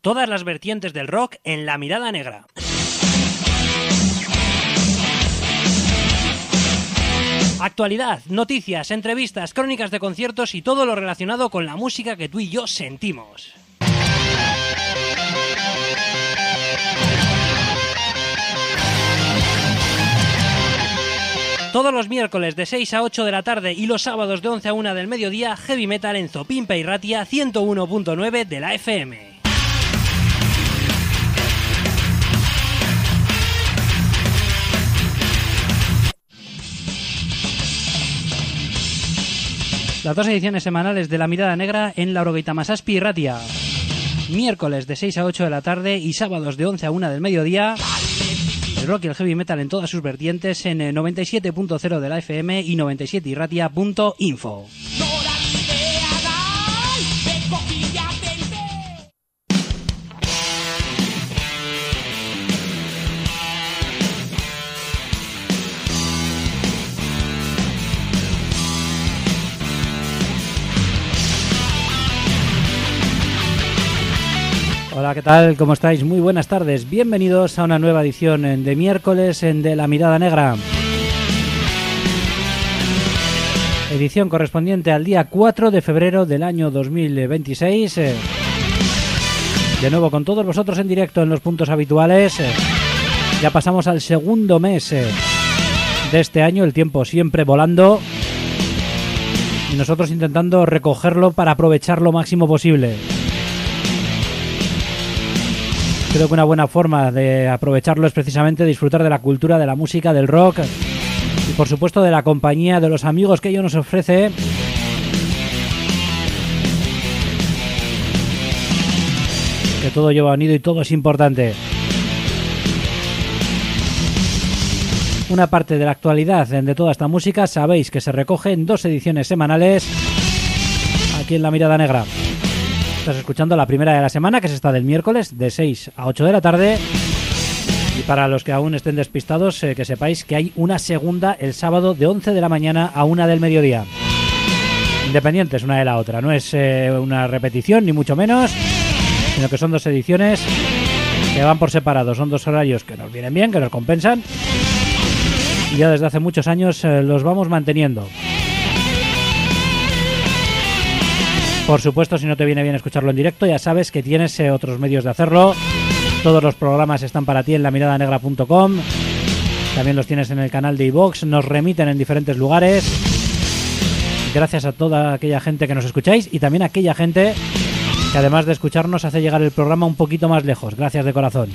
Todas las vertientes del rock en La Mirada Negra. Actualidad, noticias, entrevistas, crónicas de conciertos y todo lo relacionado con la música que tú y yo sentimos. Todos los miércoles de 6 a 8 de la tarde y los sábados de 11 a 1 del mediodía, Heavy Metal en Zopimpa y Ratia 101.9 de la FM. Las dos ediciones semanales de La Mirada Negra en Laurogeita Masazpi y Ratia. Miércoles de 6 a 8 de la tarde y sábados de 11 a 1 del mediodía. El rock y el heavy metal en todas sus vertientes en 97.0 de la FM y 97irratia.info. Hola, ¿qué tal? ¿Cómo estáis? Muy buenas tardes. Bienvenidos a una nueva edición de miércoles de La Mirada Negra. Edición correspondiente al día 4 de febrero del año 2026. De nuevo con todos vosotros en directo en los puntos habituales. Ya pasamos al segundo mes de este año, el tiempo siempre volando. Y nosotros intentando recogerlo para aprovechar lo máximo posible. Creo que una buena forma de aprovecharlo es precisamente disfrutar de la cultura, de la música, del rock y por supuesto de la compañía de los amigos que ello nos ofrece. Que todo lleva unido y todo es importante. Una parte de la actualidad de toda esta música sabéis que se recoge en 2 ediciones semanales aquí en La Mirada Negra. Estás escuchando la primera de la semana, que es esta del miércoles, de 6 a 8 de la tarde. Y para los que aún estén despistados, que sepáis que hay una segunda el sábado de 11 de la mañana a 1 del mediodía. Independientes una de la otra. No es una repetición, ni mucho menos, sino que son 2 ediciones que van por separado. Son 2 horarios que nos vienen bien, que nos compensan. Y ya desde hace muchos años los vamos manteniendo. Por supuesto, si no te viene bien escucharlo en directo, ya sabes que tienes otros medios de hacerlo. Todos los programas están para ti en lamiradanegra.com. También los tienes en el canal de iVoox. Nos remiten en diferentes lugares. Gracias a toda aquella gente que nos escucháis y también a aquella gente que además de escucharnos hace llegar el programa un poquito más lejos. Gracias de corazón.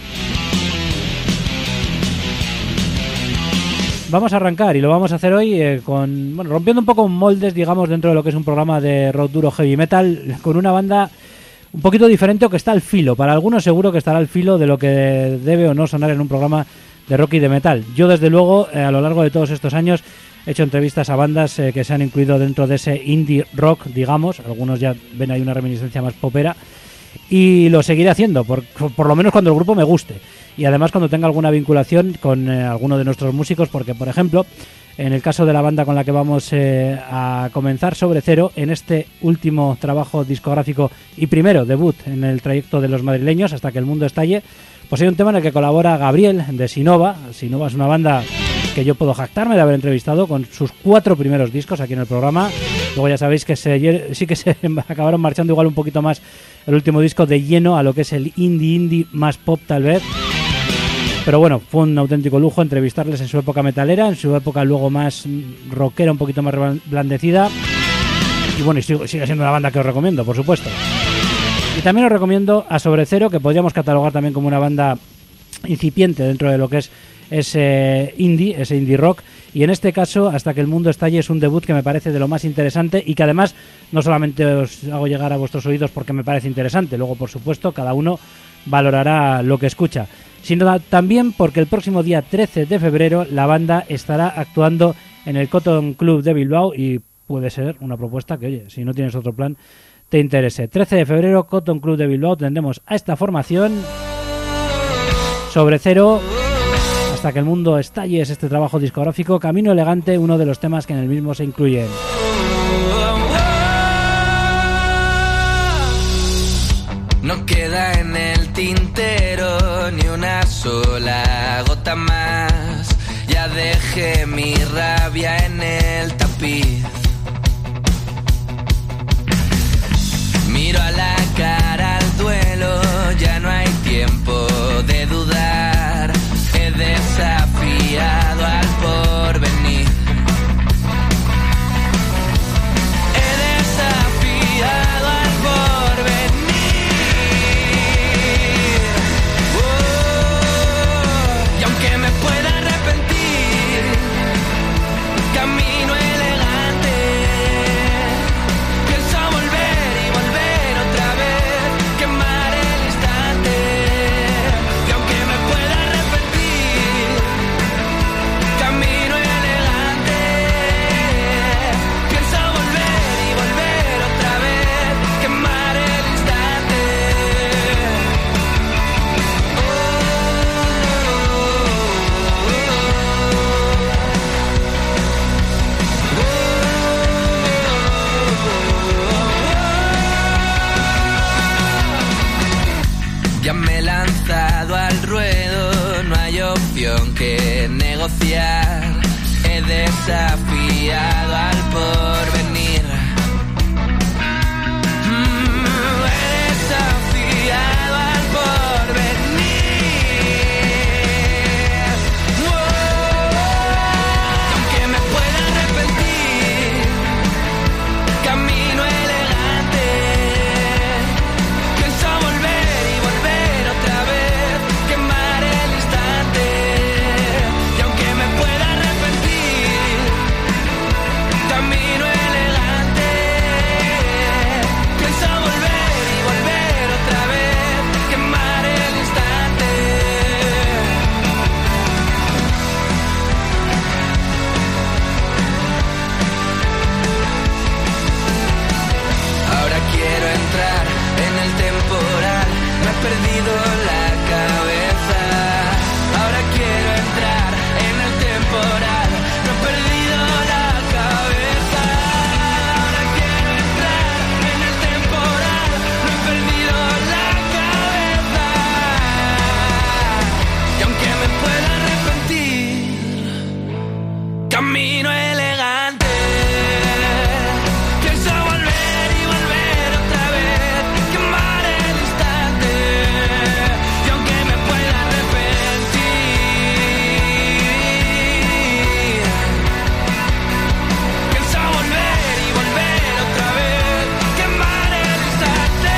Vamos a arrancar y lo vamos a hacer hoy rompiendo un poco moldes, digamos, dentro de lo que es un programa de rock duro heavy metal, con una banda un poquito diferente o que está al filo. Para algunos seguro que estará al filo de lo que debe o no sonar en un programa de rock y de metal. Yo, desde luego, a lo largo de todos estos años he hecho entrevistas a bandas que se han incluido dentro de ese indie rock, digamos. Algunos ya ven ahí una reminiscencia más popera. Y lo seguiré haciendo, por lo menos cuando el grupo me guste. Y además cuando tenga alguna vinculación con alguno de nuestros músicos, porque, por ejemplo, en el caso de la banda con la que vamos a comenzar, Sobre Cero, en este último trabajo discográfico y primero debut en el trayecto de los madrileños, Hasta que el mundo estalle, pues hay un tema en el que colabora Gabriel de Sinova. Sinova es una banda que yo puedo jactarme de haber entrevistado con sus 4 primeros discos aquí en el programa. Luego ya sabéis que sí que se acabaron marchando igual un poquito más el último disco de lleno a lo que es el indie más pop tal vez. Pero bueno, fue un auténtico lujo entrevistarles en su época metalera, en su época luego más rockera, un poquito más blandecida. Y bueno, y sigue siendo una banda que os recomiendo, por supuesto. Y también os recomiendo a Sobre Cero, que podríamos catalogar también como una banda incipiente dentro de lo que es ese indie rock. Y en este caso, Hasta que el mundo estalle, es un debut que me parece de lo más interesante y que además no solamente os hago llegar a vuestros oídos porque me parece interesante, luego por supuesto cada uno valorará lo que escucha, sino también porque el próximo día 13 de febrero la banda estará actuando en el Cotton Club de Bilbao y puede ser una propuesta que, oye, si no tienes otro plan, te interese. 13 de febrero, Cotton Club de Bilbao, tendremos a esta formación. Sobre Cero, Hasta que el mundo estalle, es este trabajo discográfico. Camino elegante, uno de los temas que en el mismo se incluyen. No queda en el tintero, ni una sola gota más. Ya dejé mi rabia en el tapiz. Miro a la cara al duelo, ya no hay tiempo de dudar. He desafiado al porvenir. He desafiado al porvenir. Y aunque me pueda arrepentir, camino elegante. Pienso volver y volver otra vez, quemar el instante. Y aunque me pueda arrepentir, camino elegante. Pienso volver y volver otra vez, quemar el instante. Ya me he lanzado al ruedo, no hay opción que negociar. He desafiado al porvenir. He desafiado al porvenir. Y aunque me pueda arrepentir, camino elegante. Pienso volver y volver otra vez, quemar el instante. Y aunque me pueda arrepentir, camino elegante. Pienso volver y volver otra vez, quemar el instante. Ahora quiero entrar en el temporal, me he perdido la cabeza. Ahora quiero entrar en el temporal, me he perdido la cabeza. Ahora quiero entrar en el temporal, me he perdido la cabeza. Y aunque me pueda arrepentir, camino elegante. Pienso volver y volver otra vez, quemar el instante. Y aunque me pueda arrepentir, pienso volver y volver otra vez, quemar el instante.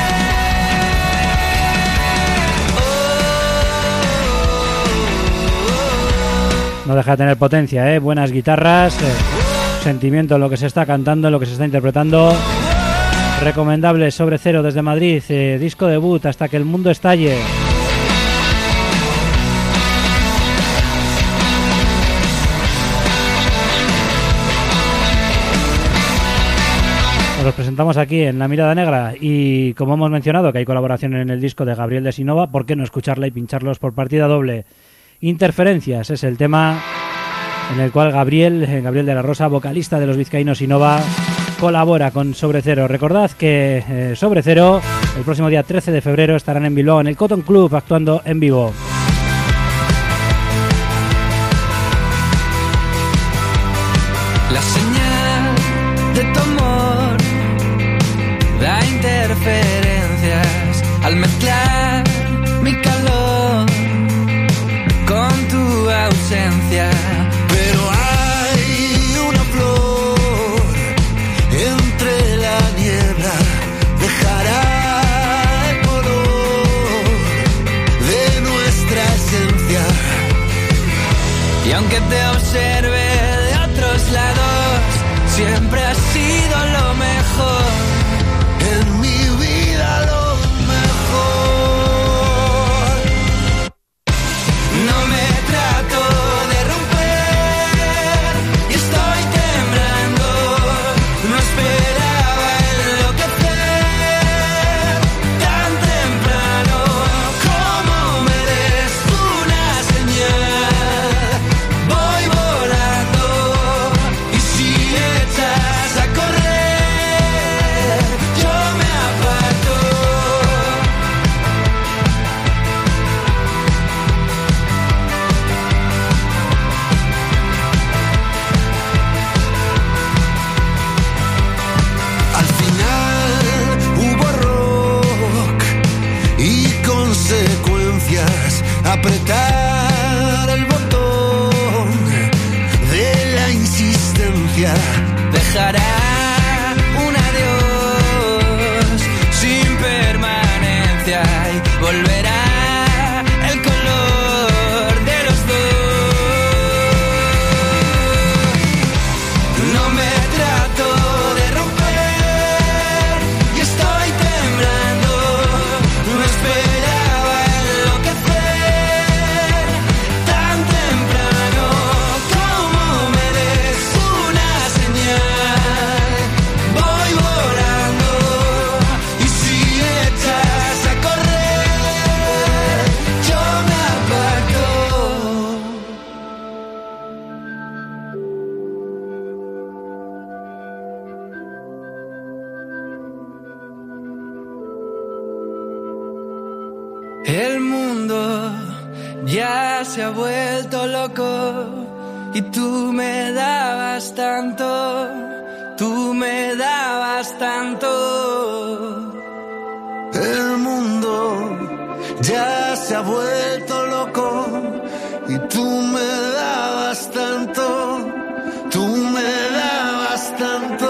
No deja de tener potencia, ¿eh? Buenas guitarras, sentimiento en lo que se está cantando, en lo que se está interpretando. Recomendable Sobre Cero desde Madrid, disco debut Hasta que el mundo estalle. Nos los presentamos aquí en La Mirada Negra y como hemos mencionado que hay colaboración en el disco de Gabriel de Sinova, ¿por qué no escucharla y pincharlos por partida doble? Interferencias es el tema en el cual Gabriel de la Rosa, vocalista de los vizcaínos Sinova, colabora con Sobre Cero. Recordad que Sobre Cero el próximo día 13 de febrero estarán en Bilbao en el Cotton Club actuando en vivo. La señal de tu amor da interferencias al mezclar mi calor con tu ausencia. Pero hay una flor entre la niebla, dejará el color de nuestra esencia. Y aunque te observe de otros lados, siempre has sido lo mejor en mi vida, lo mejor. No me trato de romper y estoy temblando. No esperaba enloquecer tan temprano. Como me des una señal, voy volando. consecuencias, apretar el botón de la insistencia. Dejará un adiós sin permanencia y volverá el color de los dos. No me trato de romper y estoy temblando. No esperaba enloquecer tan temprano. Como me des una señal, voy volando. Y si echas a correr, yo me aparto. El mundo ya se ha vuelto loco y tú me dabas tanto, tú me dabas tanto. El mundo ya se ha vuelto loco y tú me dabas tanto, tú me dabas tanto.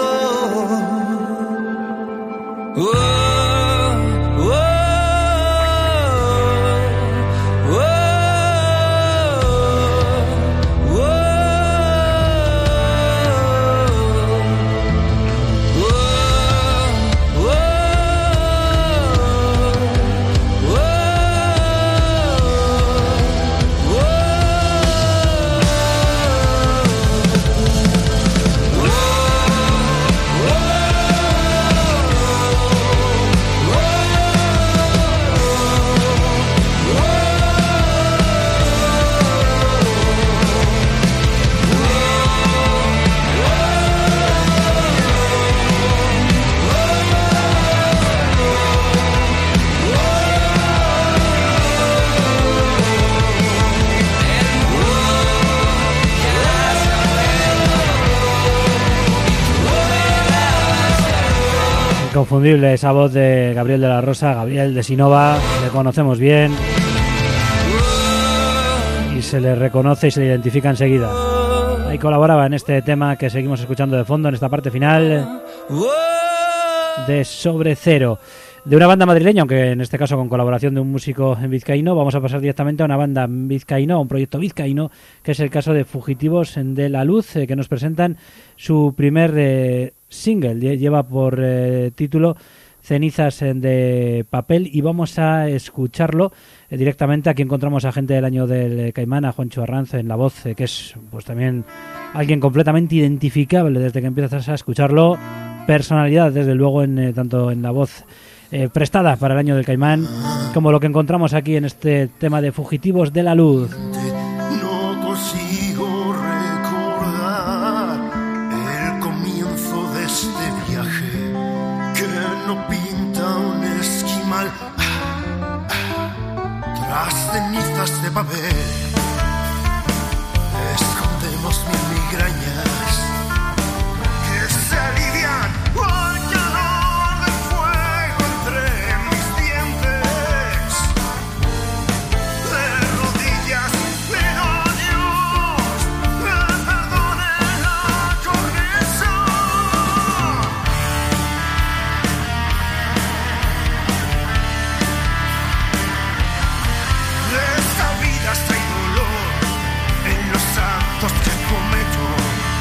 Oh, oh, oh, oh, Inconfundible esa voz de Gabriel de la Rosa, Gabriel de Sinova, le conocemos bien y se le reconoce y se le identifica enseguida. Ahí colaboraba en este tema que seguimos escuchando de fondo en esta parte final de Sobre Cero, de una banda madrileña, aunque en este caso con colaboración de un músico vizcaíno. Vamos a pasar directamente a una banda vizcaíno, a un proyecto vizcaíno, que es el caso de Fugitivos de la Luz, que nos presentan su primer single. Lleva por título Cenizas de Papel, y vamos a escucharlo directamente. Aquí encontramos a gente del año del Caimán, a Juancho Arranz en la voz, que es pues también alguien completamente identificable desde que empiezas a escucharlo. Personalidad, desde luego, en tanto en la voz prestada para el año del Caimán, como lo que encontramos aquí en este tema de Fugitivos de la Luz. No consigo recordar el comienzo de este viaje que no pinta un esquimal tras cenizas de papel. Escondemos mil migrañas que se alivian al calor del fuego entre mis dientes. De rodillas pido a Dios me perdone la cornisa. De esta vida hay dolor en los actos que cometo.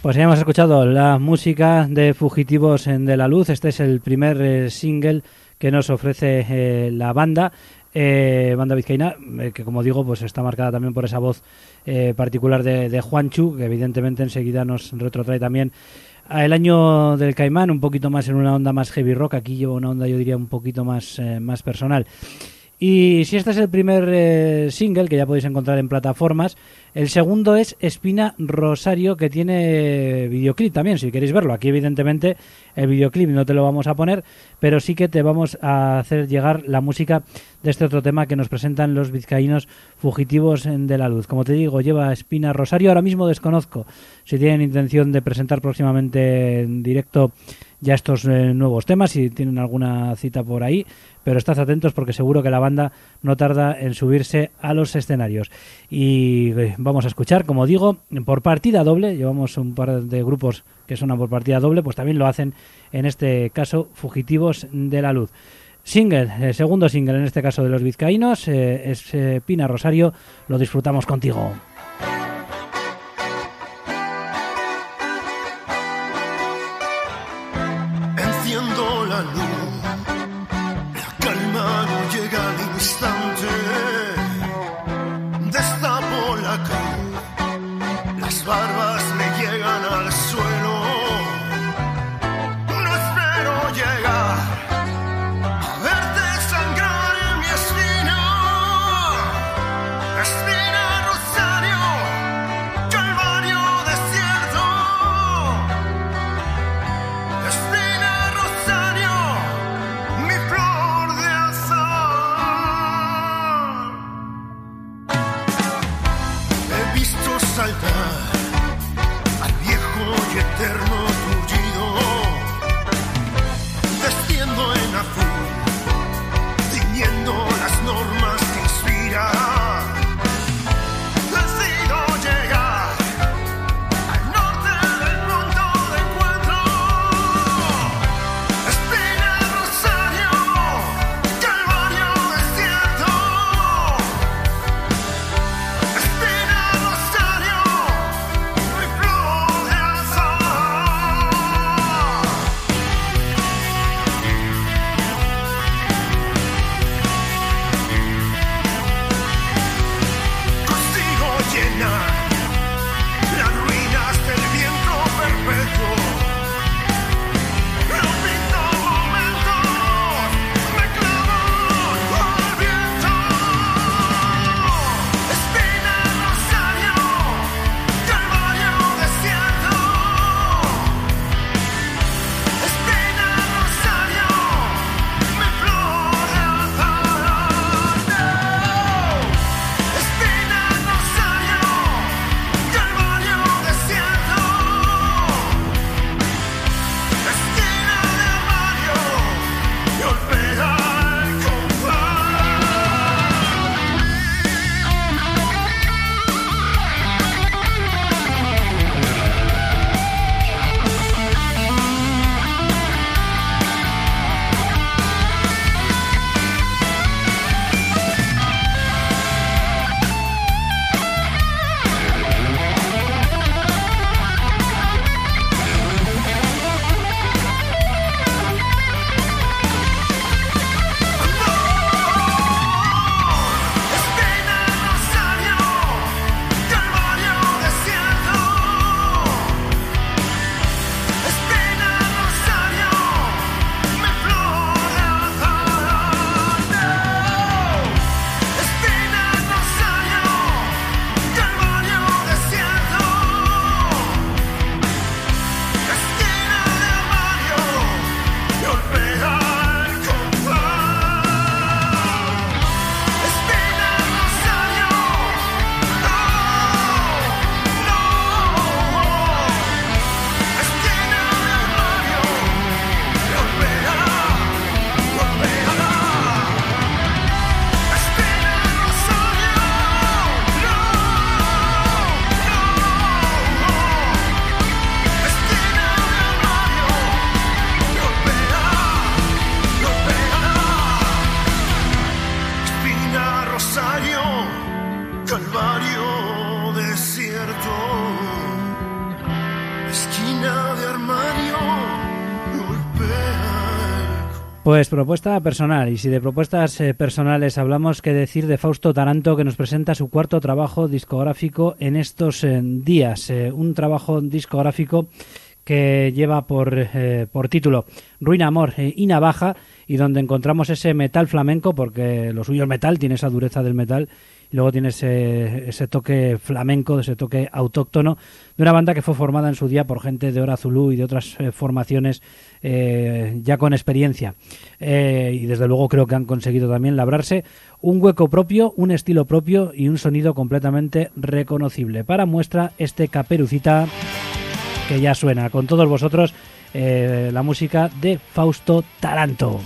Pues ya hemos escuchado la música de Fugitivos de la Luz. Este es el primer single que nos ofrece la banda vizcaína, que como digo, pues está marcada también por esa voz particular de Juanchu, que evidentemente enseguida nos retrotrae también al año del Caimán, un poquito más en una onda más heavy rock. Aquí lleva una onda, yo diría, un poquito más personal. Y si este es el primer single que ya podéis encontrar en plataformas, el segundo es Espina Rosario, que tiene videoclip también, si queréis verlo. Aquí evidentemente el videoclip no te lo vamos a poner, pero sí que te vamos a hacer llegar la música de este otro tema que nos presentan los vizcaínos Fugitivos de la Luz. Como te digo, lleva Espina Rosario. Ahora mismo desconozco si tienen intención de presentar próximamente en directo ya estos nuevos temas, si tienen alguna cita por ahí, pero estad atentos porque seguro que la banda no tarda en subirse a los escenarios. Y vamos a escuchar, como digo, por partida doble. Llevamos un par de grupos que suenan por partida doble, pues también lo hacen en este caso Fugitivos de la Luz. Single, segundo single en este caso de los vizcaínos, es Espina Rosario. Lo disfrutamos contigo. Enciendo la luz, la calma no llega al instante. Destapo la cruz, las barbas me llegan al suelo. No espero llegar a verte sangrar en mi espina. Espina Rosario. Pues propuesta personal, y si de propuestas personales hablamos, qué decir de Fausto Taranto, que nos presenta su cuarto trabajo discográfico en estos días. Un trabajo discográfico que lleva por título Ruina, Amor y Navaja, y donde encontramos ese metal flamenco, porque lo suyo es metal, tiene esa dureza del metal, y luego tiene ese toque flamenco, ese toque autóctono de una banda que fue formada en su día por gente de Hora Zulú y de otras formaciones ya con experiencia, y desde luego creo que han conseguido también labrarse un hueco propio, un estilo propio y un sonido completamente reconocible. Para muestra este Caperucita, que ya suena con todos vosotros, la música de Fausto Taranto.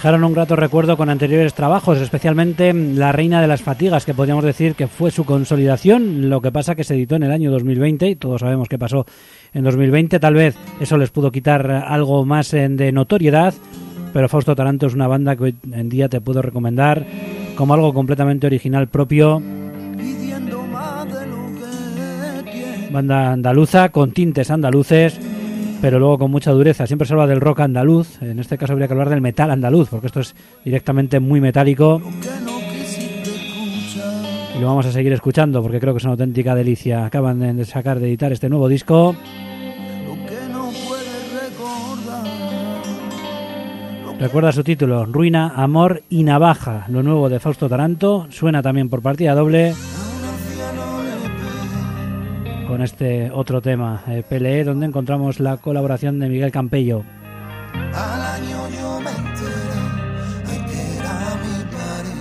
dejaron un grato recuerdo con anteriores trabajos, especialmente La Reina de las Fatigas, que podríamos decir que fue su consolidación. Lo que pasa que se editó en el año 2020 y todos sabemos qué pasó en 2020. Tal vez eso les pudo quitar algo más de notoriedad, pero Fausto Taranto es una banda que hoy en día te puedo recomendar como algo completamente original propio. Banda andaluza con tintes andaluces, pero luego con mucha dureza. Siempre se habla del rock andaluz, en este caso habría que hablar del metal andaluz, porque esto es directamente muy metálico. Y lo vamos a seguir escuchando porque creo que es una auténtica delicia. Acaban de sacar, de editar este nuevo disco. Recuerda su título, Ruina, Amor y Navaja, lo nuevo de Fausto Taranto. Suena también por partida doble con este otro tema, PLE, donde encontramos la colaboración de Miguel Campello. Al año yo me enteré que era mi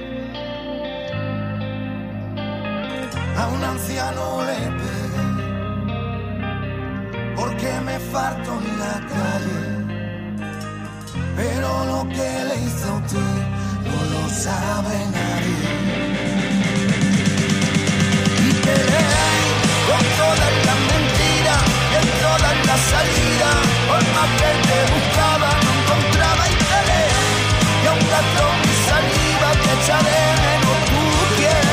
padre. A un anciano le pegué porque me faltó en la calle, pero lo que le hizo a usted no lo sabe nadie. Y peleé con todas las mentiras, en todas las salidas, por más que te buscaba no encontraba y peleé, y aún gastó mi saliva que echa de menos tu piel.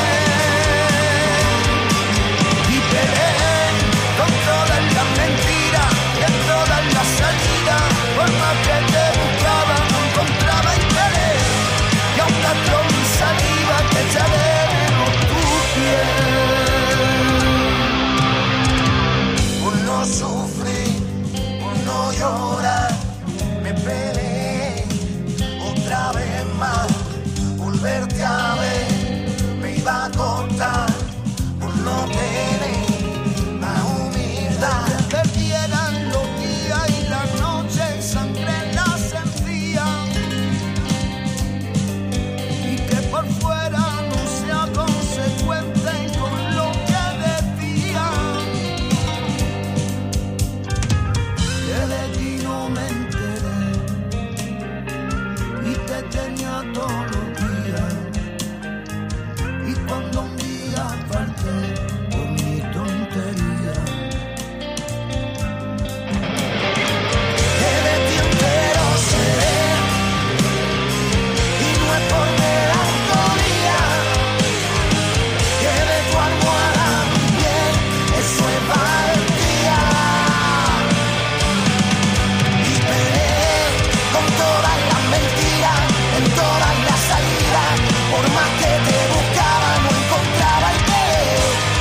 Y peleé con todas las mentiras, en todas las salidas, por más que te buscaba no encontraba y peleé, y aún gastó mi saliva que echa de menos tu piel. No sufrí, por no llorar, me peleé otra vez más. Volverte a ver me iba a costar por no tener más humildad. Que perdieran los días y las noches, sangre en las encías, y que por fuera no sea consecuente con lo que decía. De ti no me enteré y te tenía todos los días, y cuando un día parté por mi tontería, que de ti entero seré, y no es por melancolía, que de tu almohada bien, eso es valentía. Con todas las mentiras, en todas las salidas, por más que te buscaba no encontraba y peleé,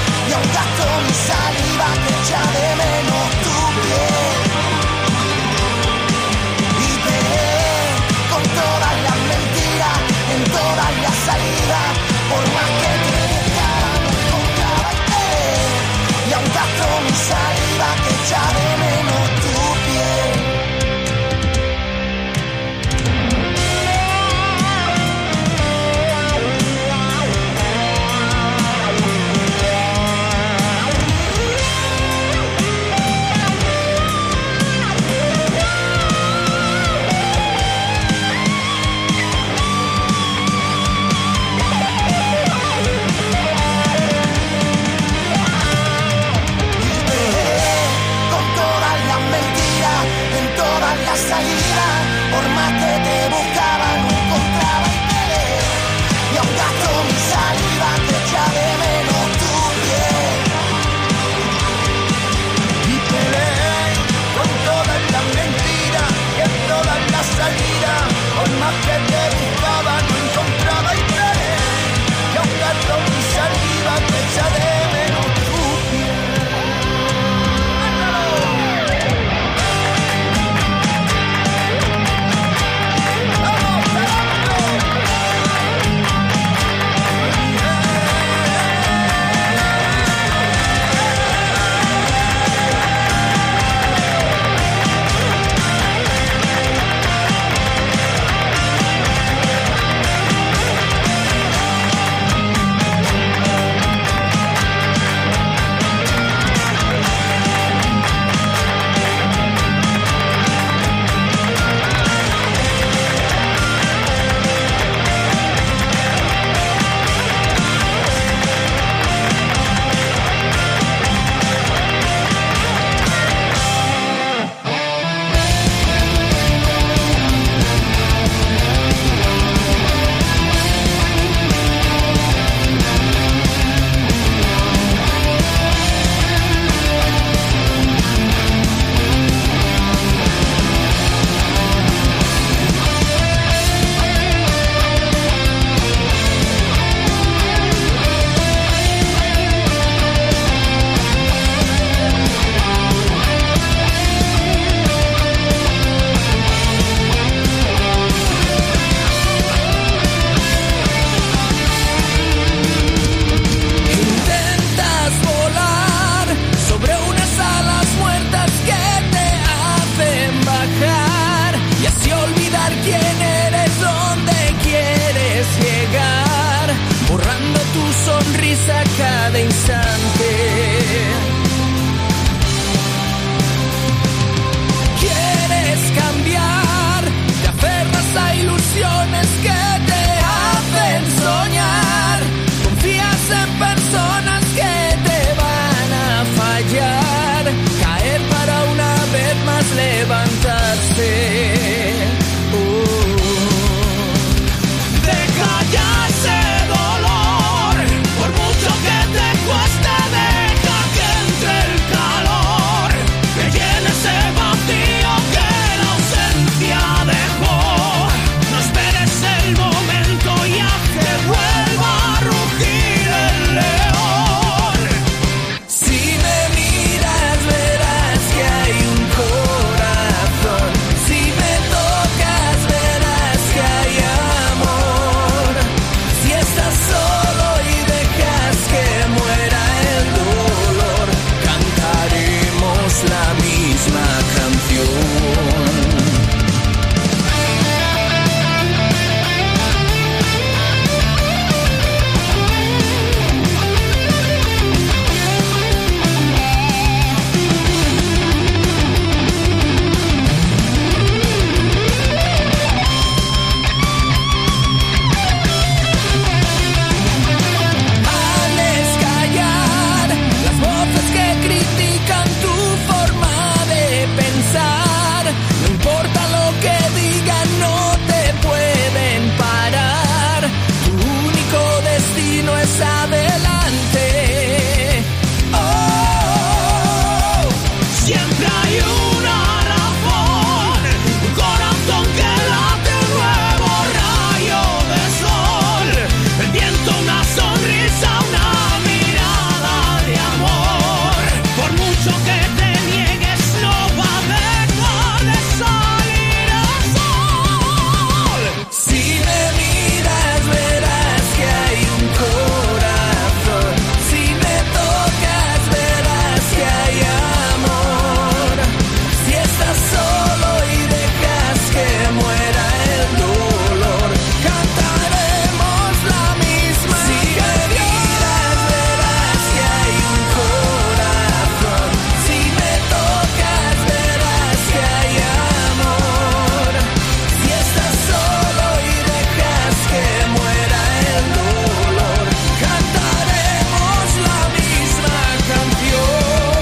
cada instante. Quieres cambiar, te aferras a ilusiones que te hacen soñar. Confías en personas que te van a fallar. Caer para una vez más levantarse. Deja ya ese dolor, por mucho que te cueste, deja que entre el calor, que llene ese vacío que la ausencia dejó. No esperes el momento y haz que vuelva a rugir el león. Si me miras verás que hay un corazón. Si me tocas verás que hay amor. Si estás solo y dejas que muera el dolor, cantaremos la misma canción. Haces callar las voces que critican tu forma de pensar. No importa lo que digan, no te pueden parar. Tu único destino es adelante. Oh, siempre hay una razón, un corazón que late, un nuevo rayo de sol. El viento, una sonrisa, una mirada de amor. Por mucho que te niegues, no va a dejar de salir el sol. Si me miras verás que hay un corazón. Si me tocas verás que hay amor. Si estás solo y dejas que muera el dolor, cantaremos la misma. Si me miras verás que hay un corazón. Si me tocas verás que hay amor. Si estás solo y dejas que muera el dolor, cantaremos la misma canción.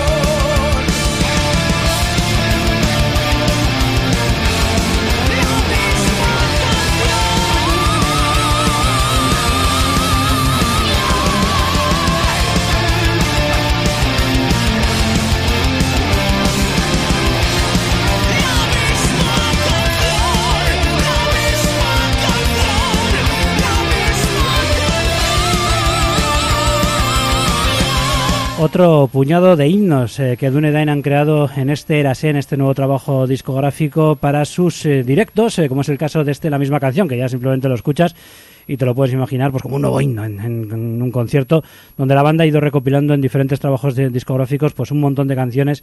Otro puñado de himnos que Dunedain han creado en este Érase, en este nuevo trabajo discográfico para sus directos, como es el caso de La misma canción, que ya simplemente lo escuchas y te lo puedes imaginar pues como un nuevo himno en un concierto donde la banda ha ido recopilando en diferentes trabajos discográficos pues un montón de canciones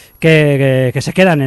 que se quedan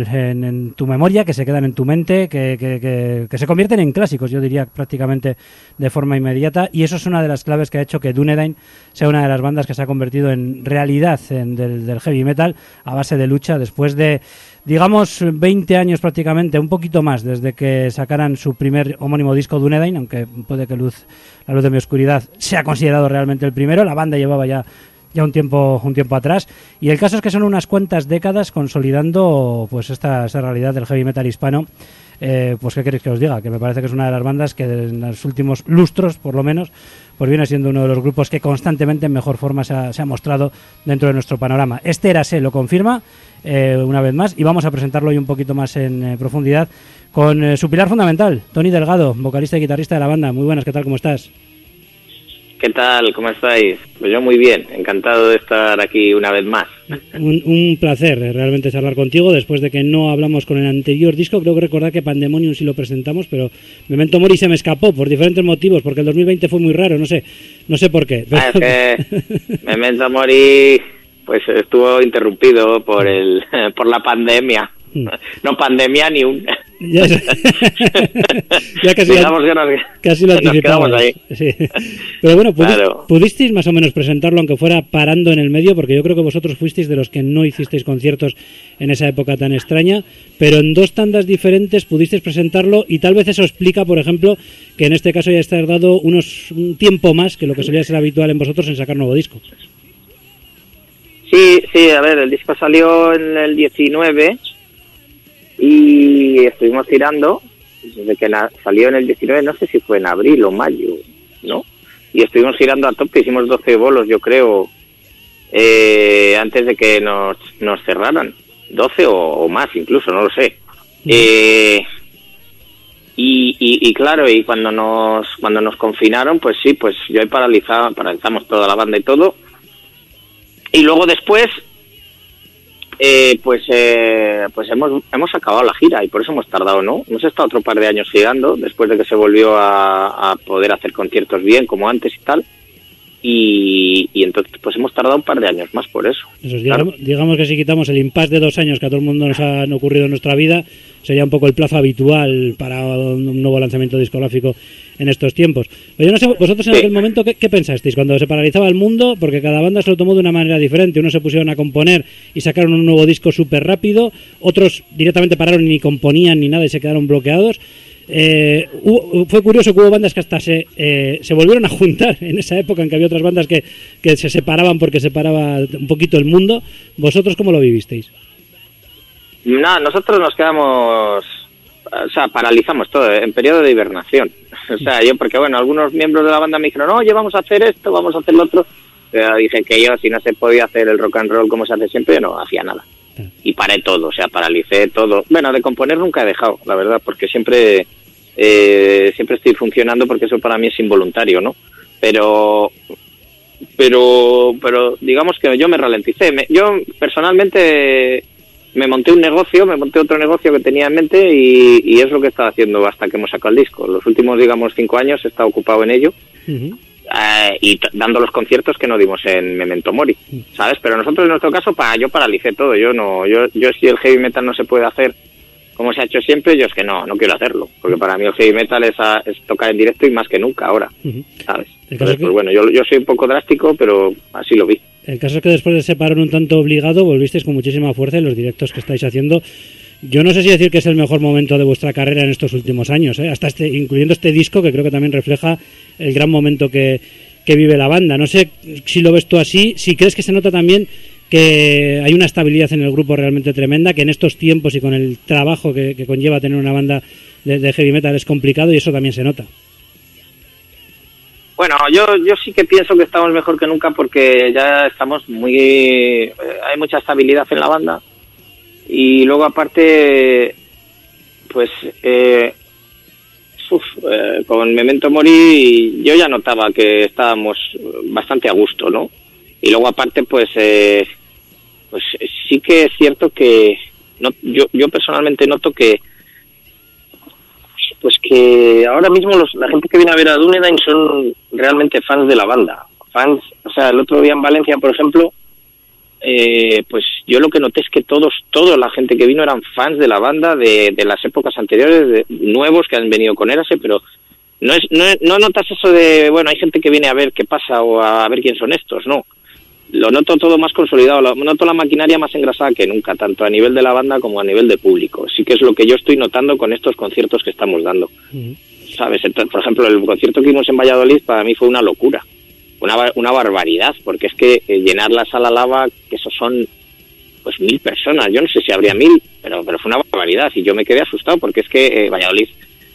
en tu memoria, que se quedan en tu mente, que se convierten en clásicos, yo diría prácticamente de forma inmediata, y eso es una de las claves que ha hecho que Dunedain sea una de las bandas que se ha convertido en realidad del heavy metal a base de lucha después de, digamos, 20 años prácticamente, un poquito más, desde que sacaran su primer homónimo disco Dunedain, aunque puede que La luz de mi oscuridad sea considerado realmente el primero. La banda llevaba ya un tiempo atrás, y el caso es que son unas cuantas décadas consolidando pues esa realidad del heavy metal hispano. Pues qué queréis que os diga, que me parece que es una de las bandas que en los últimos lustros, por lo menos, pues viene siendo uno de los grupos que constantemente en mejor forma se ha mostrado dentro de nuestro panorama. Este Érase lo confirma una vez más, y vamos a presentarlo hoy un poquito más en profundidad con su pilar fundamental, Toni Delgado, vocalista y guitarrista de la banda. Muy buenas, ¿qué tal? ¿Cómo estás? ¿Qué tal? ¿Cómo estáis? Pues yo muy bien, encantado de estar aquí una vez más. Un placer realmente charlar contigo después de que no hablamos con el anterior disco. Creo que recordar que Pandemonium sí lo presentamos, pero Memento Mori se me escapó por diferentes motivos, porque el 2020 fue muy raro, no sé por qué. Es que Memento Mori pues estuvo interrumpido por la pandemia. No pandemia ni un... Ya, ya casi, digamos que casi lo anticipamos ahí. Sí. Pero bueno, Claro. pudisteis más o menos presentarlo, aunque fuera parando en el medio, porque yo creo que vosotros fuisteis de los que no hicisteis conciertos en esa época tan extraña, pero en 2 tandas diferentes pudisteis presentarlo, y tal vez eso explica, por ejemplo, que en este caso ya estáis dado un tiempo más que lo que solía ser habitual en vosotros en sacar nuevo disco. Sí, a ver, el disco salió en el 19 y estuvimos tirando desde que salió en el 19, no sé si fue en abril o mayo, ¿no? Y estuvimos girando a tope, hicimos 12 bolos, yo creo, antes de que nos cerraran, 12 o más incluso, no lo sé. Y claro, y cuando nos confinaron, pues sí, pues yo ahí paralizamos toda la banda y todo. Y luego después, pues hemos acabado la gira y por eso hemos tardado, ¿no? Hemos estado otro par de años girando después de que se volvió a poder hacer conciertos bien como antes y tal. Y entonces pues hemos tardado un par de años más por eso. Claro. Digamos que si quitamos el impasse de 2 años que a todo el mundo nos han ocurrido en nuestra vida, sería un poco el plazo habitual para un nuevo lanzamiento discográfico en estos tiempos. Pero yo no sé, vosotros en aquel momento, ¿qué pensasteis cuando se paralizaba el mundo? Porque cada banda se lo tomó de una manera diferente. Unos se pusieron a componer y sacaron un nuevo disco súper rápido, otros directamente pararon y ni componían ni nada y se quedaron bloqueados. Fue curioso que hubo bandas que hasta se volvieron a juntar en esa época en que había otras bandas que se separaban porque separaba un poquito el mundo. ¿Vosotros cómo lo vivisteis? Nada, nosotros nos quedamos, o sea, paralizamos todo en periodo de hibernación. O sea, yo porque bueno, algunos miembros de la banda me dijeron, oye, vamos a hacer esto, vamos a hacer lo otro. Pero dije que yo, si no se podía hacer el rock and roll como se hace siempre, yo no hacía nada. Y paré todo, o sea, paralicé todo. Bueno, de componer nunca he dejado, la verdad, porque siempre estoy funcionando, porque eso para mí es involuntario, ¿no? Pero digamos que yo me ralenticé. Yo personalmente me monté otro negocio que tenía en mente y es lo que he estado haciendo hasta que hemos sacado el disco. Los últimos, digamos, 5 años he estado ocupado en ello. Uh-huh. Y dando los conciertos que no dimos en Memento Mori, ¿sabes? Pero nosotros en nuestro caso yo paralicé todo. Yo si el heavy metal no se puede hacer como se ha hecho siempre, yo es que no quiero hacerlo, porque para mí el heavy metal es tocar en directo y más que nunca ahora, ¿sabes? Entonces, pues bueno, yo soy un poco drástico, pero así lo vi. El caso es que después de ese parón un tanto obligado, volvisteis con muchísima fuerza en los directos que estáis haciendo. Yo no sé si decir que es el mejor momento de vuestra carrera en estos últimos años, hasta incluyendo este disco, que creo que también refleja el gran momento que vive la banda. No sé si lo ves tú así, si crees que se nota también que hay una estabilidad en el grupo realmente tremenda, que en estos tiempos y con el trabajo que conlleva tener una banda de heavy metal es complicado, y eso también se nota. Bueno, yo sí que pienso que estamos mejor que nunca, porque ya estamos hay mucha estabilidad en la banda. Y luego aparte, pues con Memento Mori yo ya notaba que estábamos bastante a gusto, ¿no? Y luego aparte, pues sí que es cierto que yo personalmente noto que ahora mismo la gente que viene a ver a Dunedain son realmente fans de la banda. Fans, o sea, el otro día en Valencia, por ejemplo, pues yo lo que noté es que toda la gente que vino eran fans de la banda de las épocas anteriores, nuevos que han venido con Érase, pero no notas eso de, bueno, hay gente que viene a ver qué pasa o a ver quién son estos, no. Lo noto todo más consolidado, noto la maquinaria más engrasada que nunca, tanto a nivel de la banda como a nivel de público. Sí que es lo que yo estoy notando con estos conciertos que estamos dando. ¿Sabes? Por ejemplo, el concierto que vimos en Valladolid para mí fue una locura. Una barbaridad, porque es que llenar la sala Lava, que eso son pues 1.000 personas, yo no sé si habría 1.000, pero fue una barbaridad, y yo me quedé asustado, porque es que Valladolid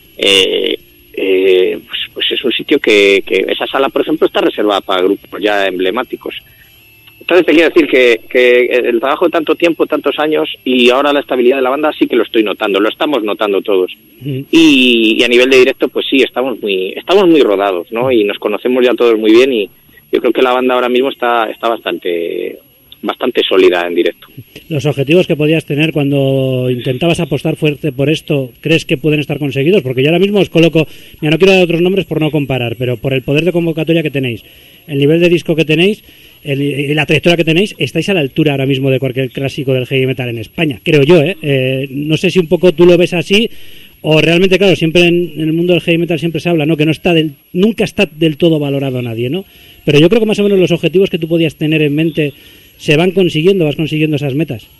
pues es un sitio que esa sala, por ejemplo, está reservada para grupos ya emblemáticos. Entonces te quiero decir que el trabajo de tanto tiempo, tantos años, y ahora la estabilidad de la banda sí que lo estoy notando, lo estamos notando todos. Y a nivel de directo, pues sí, estamos muy rodados, ¿no? Y nos conocemos ya todos muy bien, y yo creo que la banda ahora mismo está bastante sólida en directo. ¿Los objetivos que podías tener cuando intentabas apostar fuerte por esto, crees que pueden estar conseguidos? Porque yo ahora mismo os coloco, ya no quiero dar otros nombres por no comparar, pero por el poder de convocatoria que tenéis, el nivel de disco que tenéis, y la trayectoria que tenéis, estáis a la altura ahora mismo de cualquier clásico del heavy metal en España, creo yo, no sé si un poco tú lo ves así, o realmente, claro, siempre en el mundo del heavy metal siempre se habla, ¿no? Que nunca está del todo valorado nadie, ¿no? Pero yo creo que más o menos los objetivos que tú podías tener en mente se vas consiguiendo esas metas.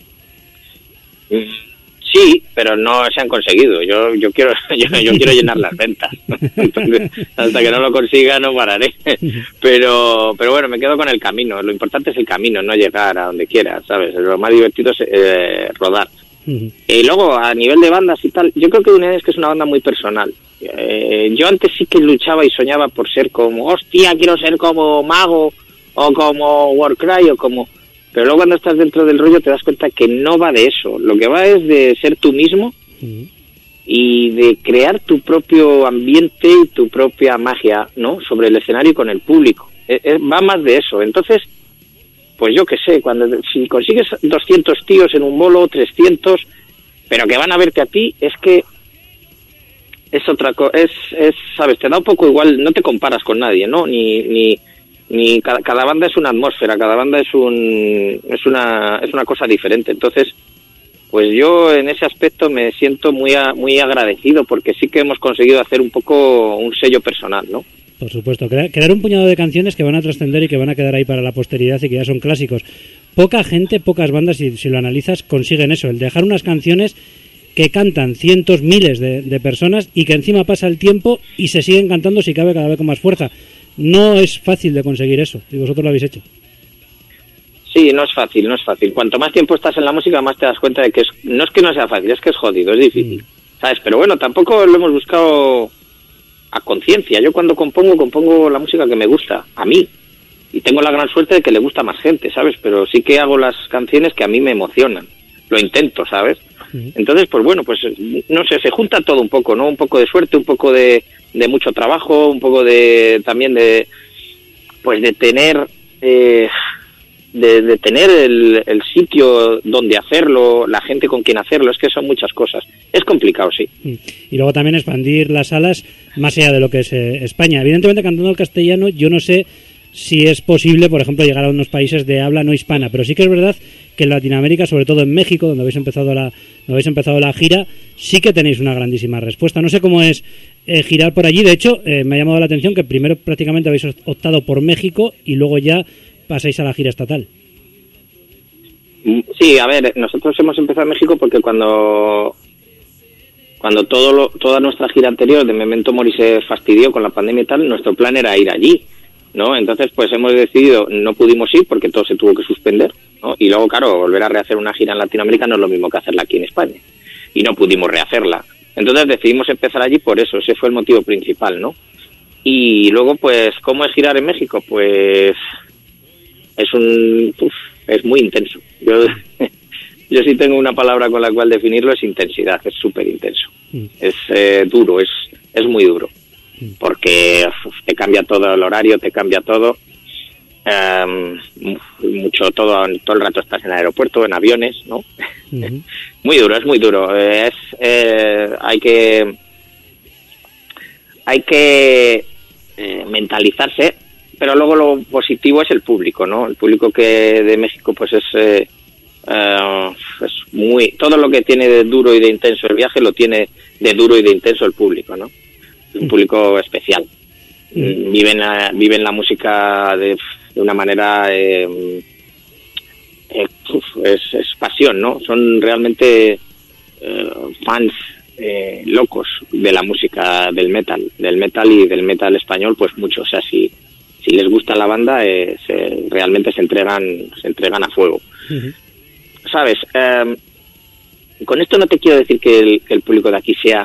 Sí, pero no se han conseguido. Yo quiero llenar las ventas. Entonces, hasta que no lo consiga no pararé. Pero bueno, me quedo con el camino. Lo importante es el camino, no llegar a donde quiera, ¿sabes? Lo más divertido es rodar. Y luego, a nivel de bandas y tal, yo creo que Dunedin es que es una banda muy personal. Yo antes sí que luchaba y soñaba por ser como, hostia, quiero ser como Mago, o como Warcry, o como... Pero luego cuando estás dentro del rollo te das cuenta que no va de eso. Lo que va es de ser tú mismo y de crear tu propio ambiente y tu propia magia, ¿no? Sobre el escenario y con el público. Va más de eso. Entonces, pues yo qué sé, si consigues 200 tíos en un bolo, 300, pero que van a verte a ti, es que es otra cosa, sabes, te da un poco igual, no te comparas con nadie, ¿no? Ni cada banda es una atmósfera, cada banda es una cosa diferente. Entonces, pues yo en ese aspecto me siento muy agradecido, porque sí que hemos conseguido hacer un poco un sello personal, ¿no? Por supuesto, crear un puñado de canciones que van a trascender y que van a quedar ahí para la posteridad y que ya son clásicos. Poca gente, pocas bandas, si lo analizas, consiguen eso, el dejar unas canciones que cantan cientos, miles de personas y que encima pasa el tiempo y se siguen cantando, si cabe, cada vez con más fuerza. No es fácil de conseguir eso, y vosotros lo habéis hecho. Sí, no es fácil. Cuanto más tiempo estás en la música, más te das cuenta de que no es que no sea fácil, es que es jodido, es difícil, ¿sabes? Pero bueno, tampoco lo hemos buscado a conciencia. Yo cuando compongo la música que me gusta, a mí, y tengo la gran suerte de que le gusta a más gente, ¿sabes? Pero sí que hago las canciones que a mí me emocionan, lo intento, ¿sabes? Entonces, pues bueno, pues no sé, se junta todo un poco, ¿no? Un poco de suerte, un poco de mucho trabajo, un poco también de tener de tener el sitio donde hacerlo, la gente con quien hacerlo. Es que son muchas cosas. Es complicado, sí. Y luego también expandir las salas más allá de lo que es España. Evidentemente, cantando el castellano, yo no sé si es posible, por ejemplo, llegar a unos países de habla no hispana, pero sí que es verdad que en Latinoamérica, sobre todo en México, donde habéis empezado la gira, sí que tenéis una grandísima respuesta. No sé cómo es girar por allí. De hecho, me ha llamado la atención que primero prácticamente habéis optado por México y luego ya pasáis a la gira estatal. Sí, a ver, nosotros hemos empezado en México porque cuando toda nuestra gira anterior de Memento Mori se fastidió con la pandemia y tal, nuestro plan era ir allí, ¿no? Entonces, pues hemos decidido, no pudimos ir porque todo se tuvo que suspender, ¿no? Y luego, claro, volver a rehacer una gira en Latinoamérica no es lo mismo que hacerla aquí en España. Y no pudimos rehacerla. Entonces decidimos empezar allí por eso, ese fue el motivo principal, ¿no? Y luego, pues, ¿cómo es girar en México? Pues es muy intenso. Yo sí tengo una palabra con la cual definirlo, es intensidad, es súper intenso. Es duro, es muy duro. Porque te cambia todo el horario, te cambia todo. Mucho, todo el rato estás en el aeropuerto, en aviones, ¿no? Muy duro, es muy duro. Hay que mentalizarse, pero luego lo positivo es el público, ¿no? El público que de México, pues es muy, todo lo que tiene de duro y de intenso el viaje lo tiene de duro y de intenso el público, ¿no? Es un público especial. Viven la música de una manera es pasión, ¿no? Son realmente fans locos de la música del metal y del metal español, pues mucho. O sea, si les gusta la banda, realmente se entregan a fuego. ¿Sabes? Con esto no te quiero decir que el público de aquí sea...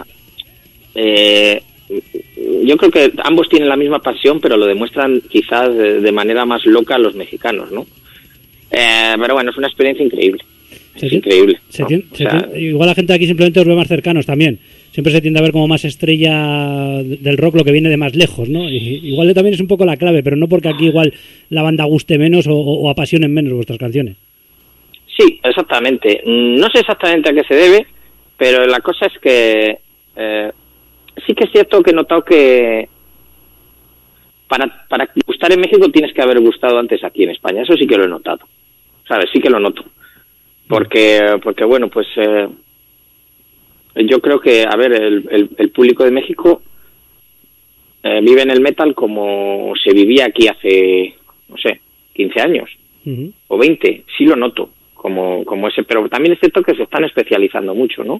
yo creo que ambos tienen la misma pasión, pero lo demuestran quizás de manera más loca los mexicanos, ¿no? Pero bueno, es una experiencia increíble. Es increíble. Igual la gente aquí simplemente os ve más cercanos también. Siempre se tiende a ver como más estrella del rock lo que viene de más lejos, ¿no? Y igual también es un poco la clave, pero no porque aquí igual la banda guste menos o apasionen menos vuestras canciones. Sí, exactamente. No sé exactamente a qué se debe, pero la cosa es que sí que es cierto que he notado que para gustar en México tienes que haber gustado antes aquí en España. Eso sí que lo he notado, ¿sabes? Sí que lo noto. Porque bueno, pues yo creo que, a ver, el público de México vive en el metal como se vivía aquí hace, no sé, 15 años o 20. Sí lo noto como ese, pero también es cierto que se están especializando mucho, ¿no?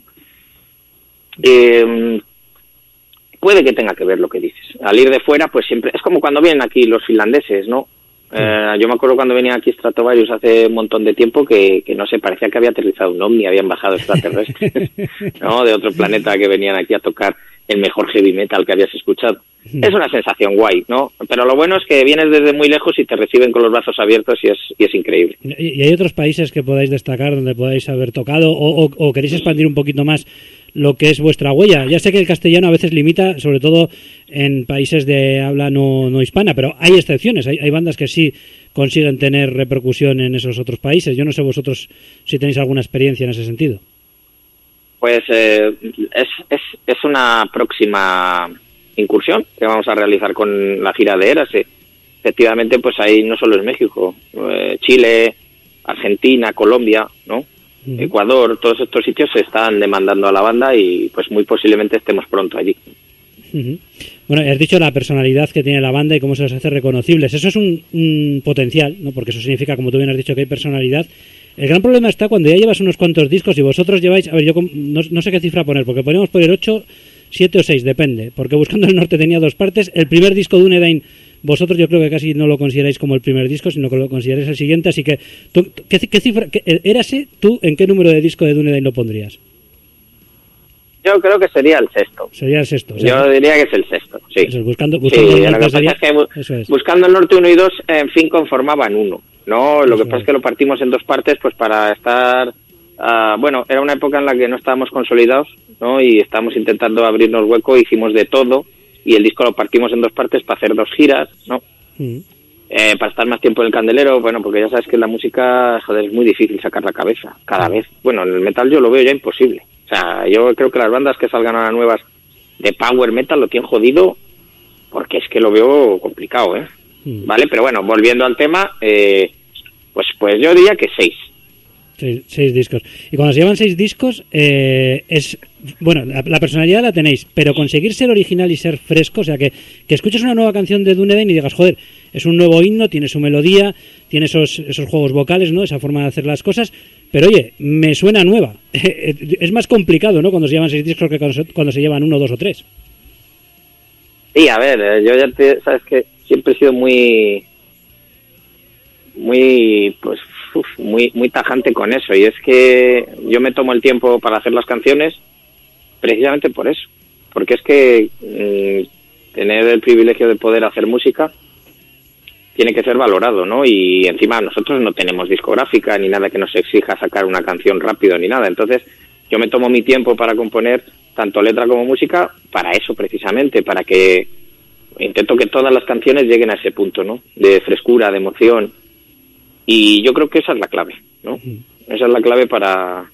Puede que tenga que ver lo que dices. Al ir de fuera, pues siempre... Es como cuando vienen aquí los finlandeses, ¿no? Yo me acuerdo cuando venía aquí Stratovarius hace un montón de tiempo que no sé, parecía que había aterrizado un ovni, habían bajado extraterrestres, ¿no? De otro planeta que venían aquí a tocar el mejor heavy metal que habías escuchado. Es una sensación guay, ¿no? Pero lo bueno es que vienes desde muy lejos y te reciben con los brazos abiertos y es increíble. ¿Y hay otros países que podáis destacar donde podáis haber tocado o queréis expandir un poquito más lo que es vuestra huella? Ya sé que el castellano a veces limita, sobre todo en países de habla no hispana, pero hay excepciones, hay bandas que sí consiguen tener repercusión en esos otros países. Yo no sé vosotros si tenéis alguna experiencia en ese sentido. Pues es una próxima incursión que vamos a realizar con la gira de Érase. Efectivamente, pues ahí no solo es México, Chile, Argentina, Colombia, ¿no? Ecuador, todos estos sitios se están demandando a la banda y pues muy posiblemente estemos pronto allí. Bueno, has dicho la personalidad que tiene la banda y cómo se los hace reconocibles. Eso es un potencial, ¿no? Porque eso significa, como tú bien has dicho, que hay personalidad. El gran problema está cuando ya llevas unos cuantos discos y vosotros lleváis... A ver, yo no sé qué cifra poner, porque podríamos poner 8, 7 o 6, depende. Porque Buscando el Norte tenía 2 partes. El primer disco de Dunedain, vosotros yo creo que casi no lo consideráis como el primer disco, sino que lo consideráis el siguiente. Así que, ¿qué cifra? Érase, ¿tú en qué número de disco de Dunedain lo pondrías? Yo creo que sería el sexto. Sería el sexto. Yo diría que es el sexto, sí. Eso es, Buscando sí, el Norte Norte lo sería... que pasa es que Eso es. Buscando el Norte 1 y 2, en fin, conformaban uno, ¿no? Lo que pasa es que lo partimos en 2 partes, pues para estar... bueno, era una época en la que no estábamos consolidados, ¿no? Y estábamos intentando abrirnos hueco, hicimos de todo, y el disco lo partimos en 2 partes para hacer 2 giras, ¿no? Para estar más tiempo en el candelero, bueno, porque ya sabes que en la música, joder, es muy difícil sacar la cabeza, cada vez. Bueno, en el metal yo lo veo ya imposible. O sea, yo creo que las bandas que salgan ahora nuevas de power metal lo tienen jodido, porque es que lo veo complicado, ¿eh? Vale, pero bueno, volviendo al tema, pues yo diría que 6. 6 discos. Y cuando se llevan 6 discos, es... Bueno, la personalidad la tenéis, pero conseguir ser original y ser fresco, o sea, que escuches una nueva canción de Dunedain y digas, joder, es un nuevo himno, tiene su melodía, tiene esos juegos vocales, ¿no? Esa forma de hacer las cosas, pero oye, me suena nueva. Es más complicado, ¿no? Cuando se llevan 6 discos que cuando se llevan 1, 2 o 3. Sí, a ver, yo ya sabes que siempre he sido muy tajante con eso, y es que yo me tomo el tiempo para hacer las canciones precisamente por eso, porque es que tener el privilegio de poder hacer música tiene que ser valorado, ¿no? Y encima nosotros no tenemos discográfica ni nada que nos exija sacar una canción rápido ni nada, entonces yo me tomo mi tiempo para componer tanto letra como música para eso precisamente, para que intento que todas las canciones lleguen a ese punto, ¿no? De frescura, de emoción. Y yo creo que esa es la clave, ¿no? Esa es la clave para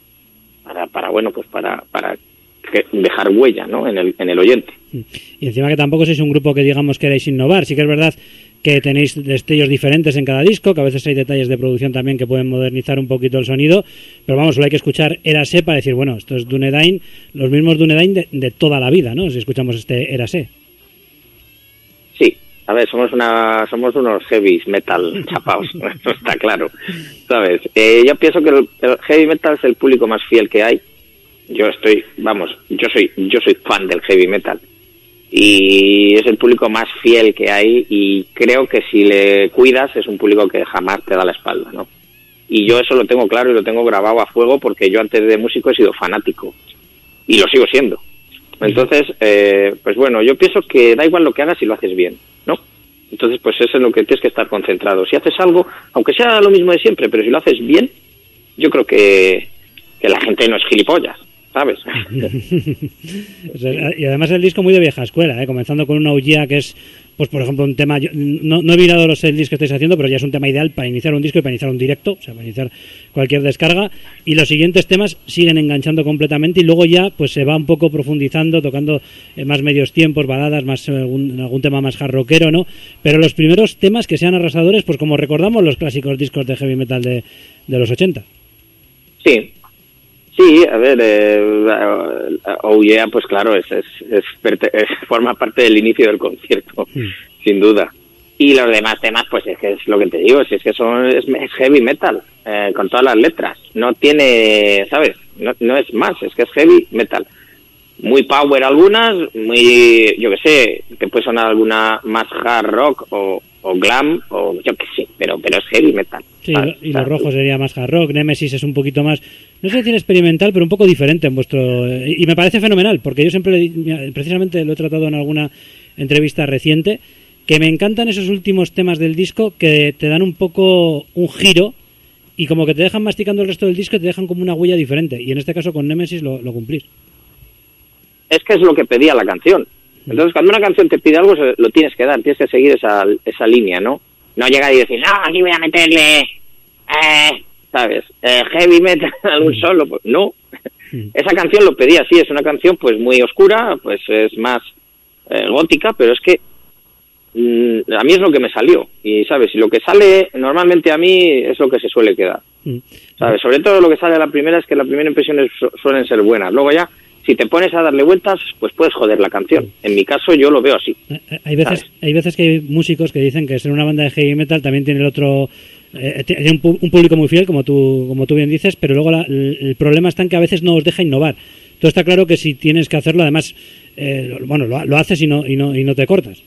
dejar huella, ¿no? En el oyente. Y encima que tampoco sois un grupo que digamos queréis innovar. Sí que es verdad que tenéis destellos diferentes en cada disco, que a veces hay detalles de producción también que pueden modernizar un poquito el sonido, pero vamos, solo hay que escuchar Érase para decir, bueno, esto es Dunedain, los mismos Dunedain de toda la vida, ¿no? Si escuchamos este Érase. Sí. A ver, somos unos heavy metal chapaos, eso está claro, ¿sabes? Yo pienso que el heavy metal es el público más fiel que hay. Yo soy fan del heavy metal y es el público más fiel que hay, y creo que si le cuidas es un público que jamás te da la espalda, ¿no? Y yo eso lo tengo claro y lo tengo grabado a fuego, porque yo antes de músico he sido fanático y lo sigo siendo. Entonces, pues bueno, yo pienso que da igual lo que hagas si lo haces bien, ¿no? Entonces, pues eso es lo que tienes que estar concentrado. Si haces algo, aunque sea lo mismo de siempre, pero si lo haces bien, yo creo que la gente no es gilipollas, ¿sabes? Y además el disco muy de vieja escuela, comenzando con una Ullía que es, pues por ejemplo, un tema... No he mirado los setlist que estáis haciendo, pero ya es un tema ideal para iniciar un disco y para iniciar un directo, o sea, para iniciar cualquier descarga. Y los siguientes temas siguen enganchando completamente y luego ya pues se va un poco profundizando, tocando más medios tiempos, baladas, más algún tema más hard rockero, ¿no? Pero los primeros temas que sean arrasadores, pues como recordamos los clásicos discos de heavy metal de los 80. Sí, a ver, Oh Yeah, pues claro, forma parte del inicio del concierto, sin duda. Y los demás temas, pues es que es lo que te digo, si es que es heavy metal, con todas las letras. No tiene, ¿sabes? No es más, es que es heavy metal. Muy power algunas, muy, yo que sé, que puede sonar alguna más hard rock o glam, o yo que sé, pero es heavy metal. Sí, y Los Rojos sería más hard rock, Nemesis es un poquito más, no sé decir experimental, pero un poco diferente en vuestro... Y me parece fenomenal, porque yo siempre, precisamente lo he tratado en alguna entrevista reciente, que me encantan esos últimos temas del disco que te dan un poco un giro y como que te dejan masticando el resto del disco y te dejan como una huella diferente. Y en este caso con Nemesis lo cumplís. Es que es lo que pedía la canción. Entonces, cuando una canción te pide algo, lo tienes que dar, tienes que seguir esa línea, ¿no? No llegar y decir, no, aquí voy a meterle, ¿sabes? Heavy metal, algún solo. Pues, no. Esa canción lo pedía, sí, es una canción pues muy oscura, pues es más gótica, pero es que a mí es lo que me salió. Y, ¿sabes? Y lo que sale normalmente a mí es lo que se suele quedar. ¿Sabes? Sobre todo lo que sale a la primera es que las primeras impresiones suelen ser buenas. Luego ya, si te pones a darle vueltas, pues puedes joder la canción. En mi caso yo lo veo así. Hay veces que hay músicos que dicen que ser una banda de heavy metal también tiene el otro... tiene un público muy fiel, como tú bien dices, pero luego el problema está en que a veces no os deja innovar. Todo está claro que si tienes que hacerlo, además, lo haces y no te cortas.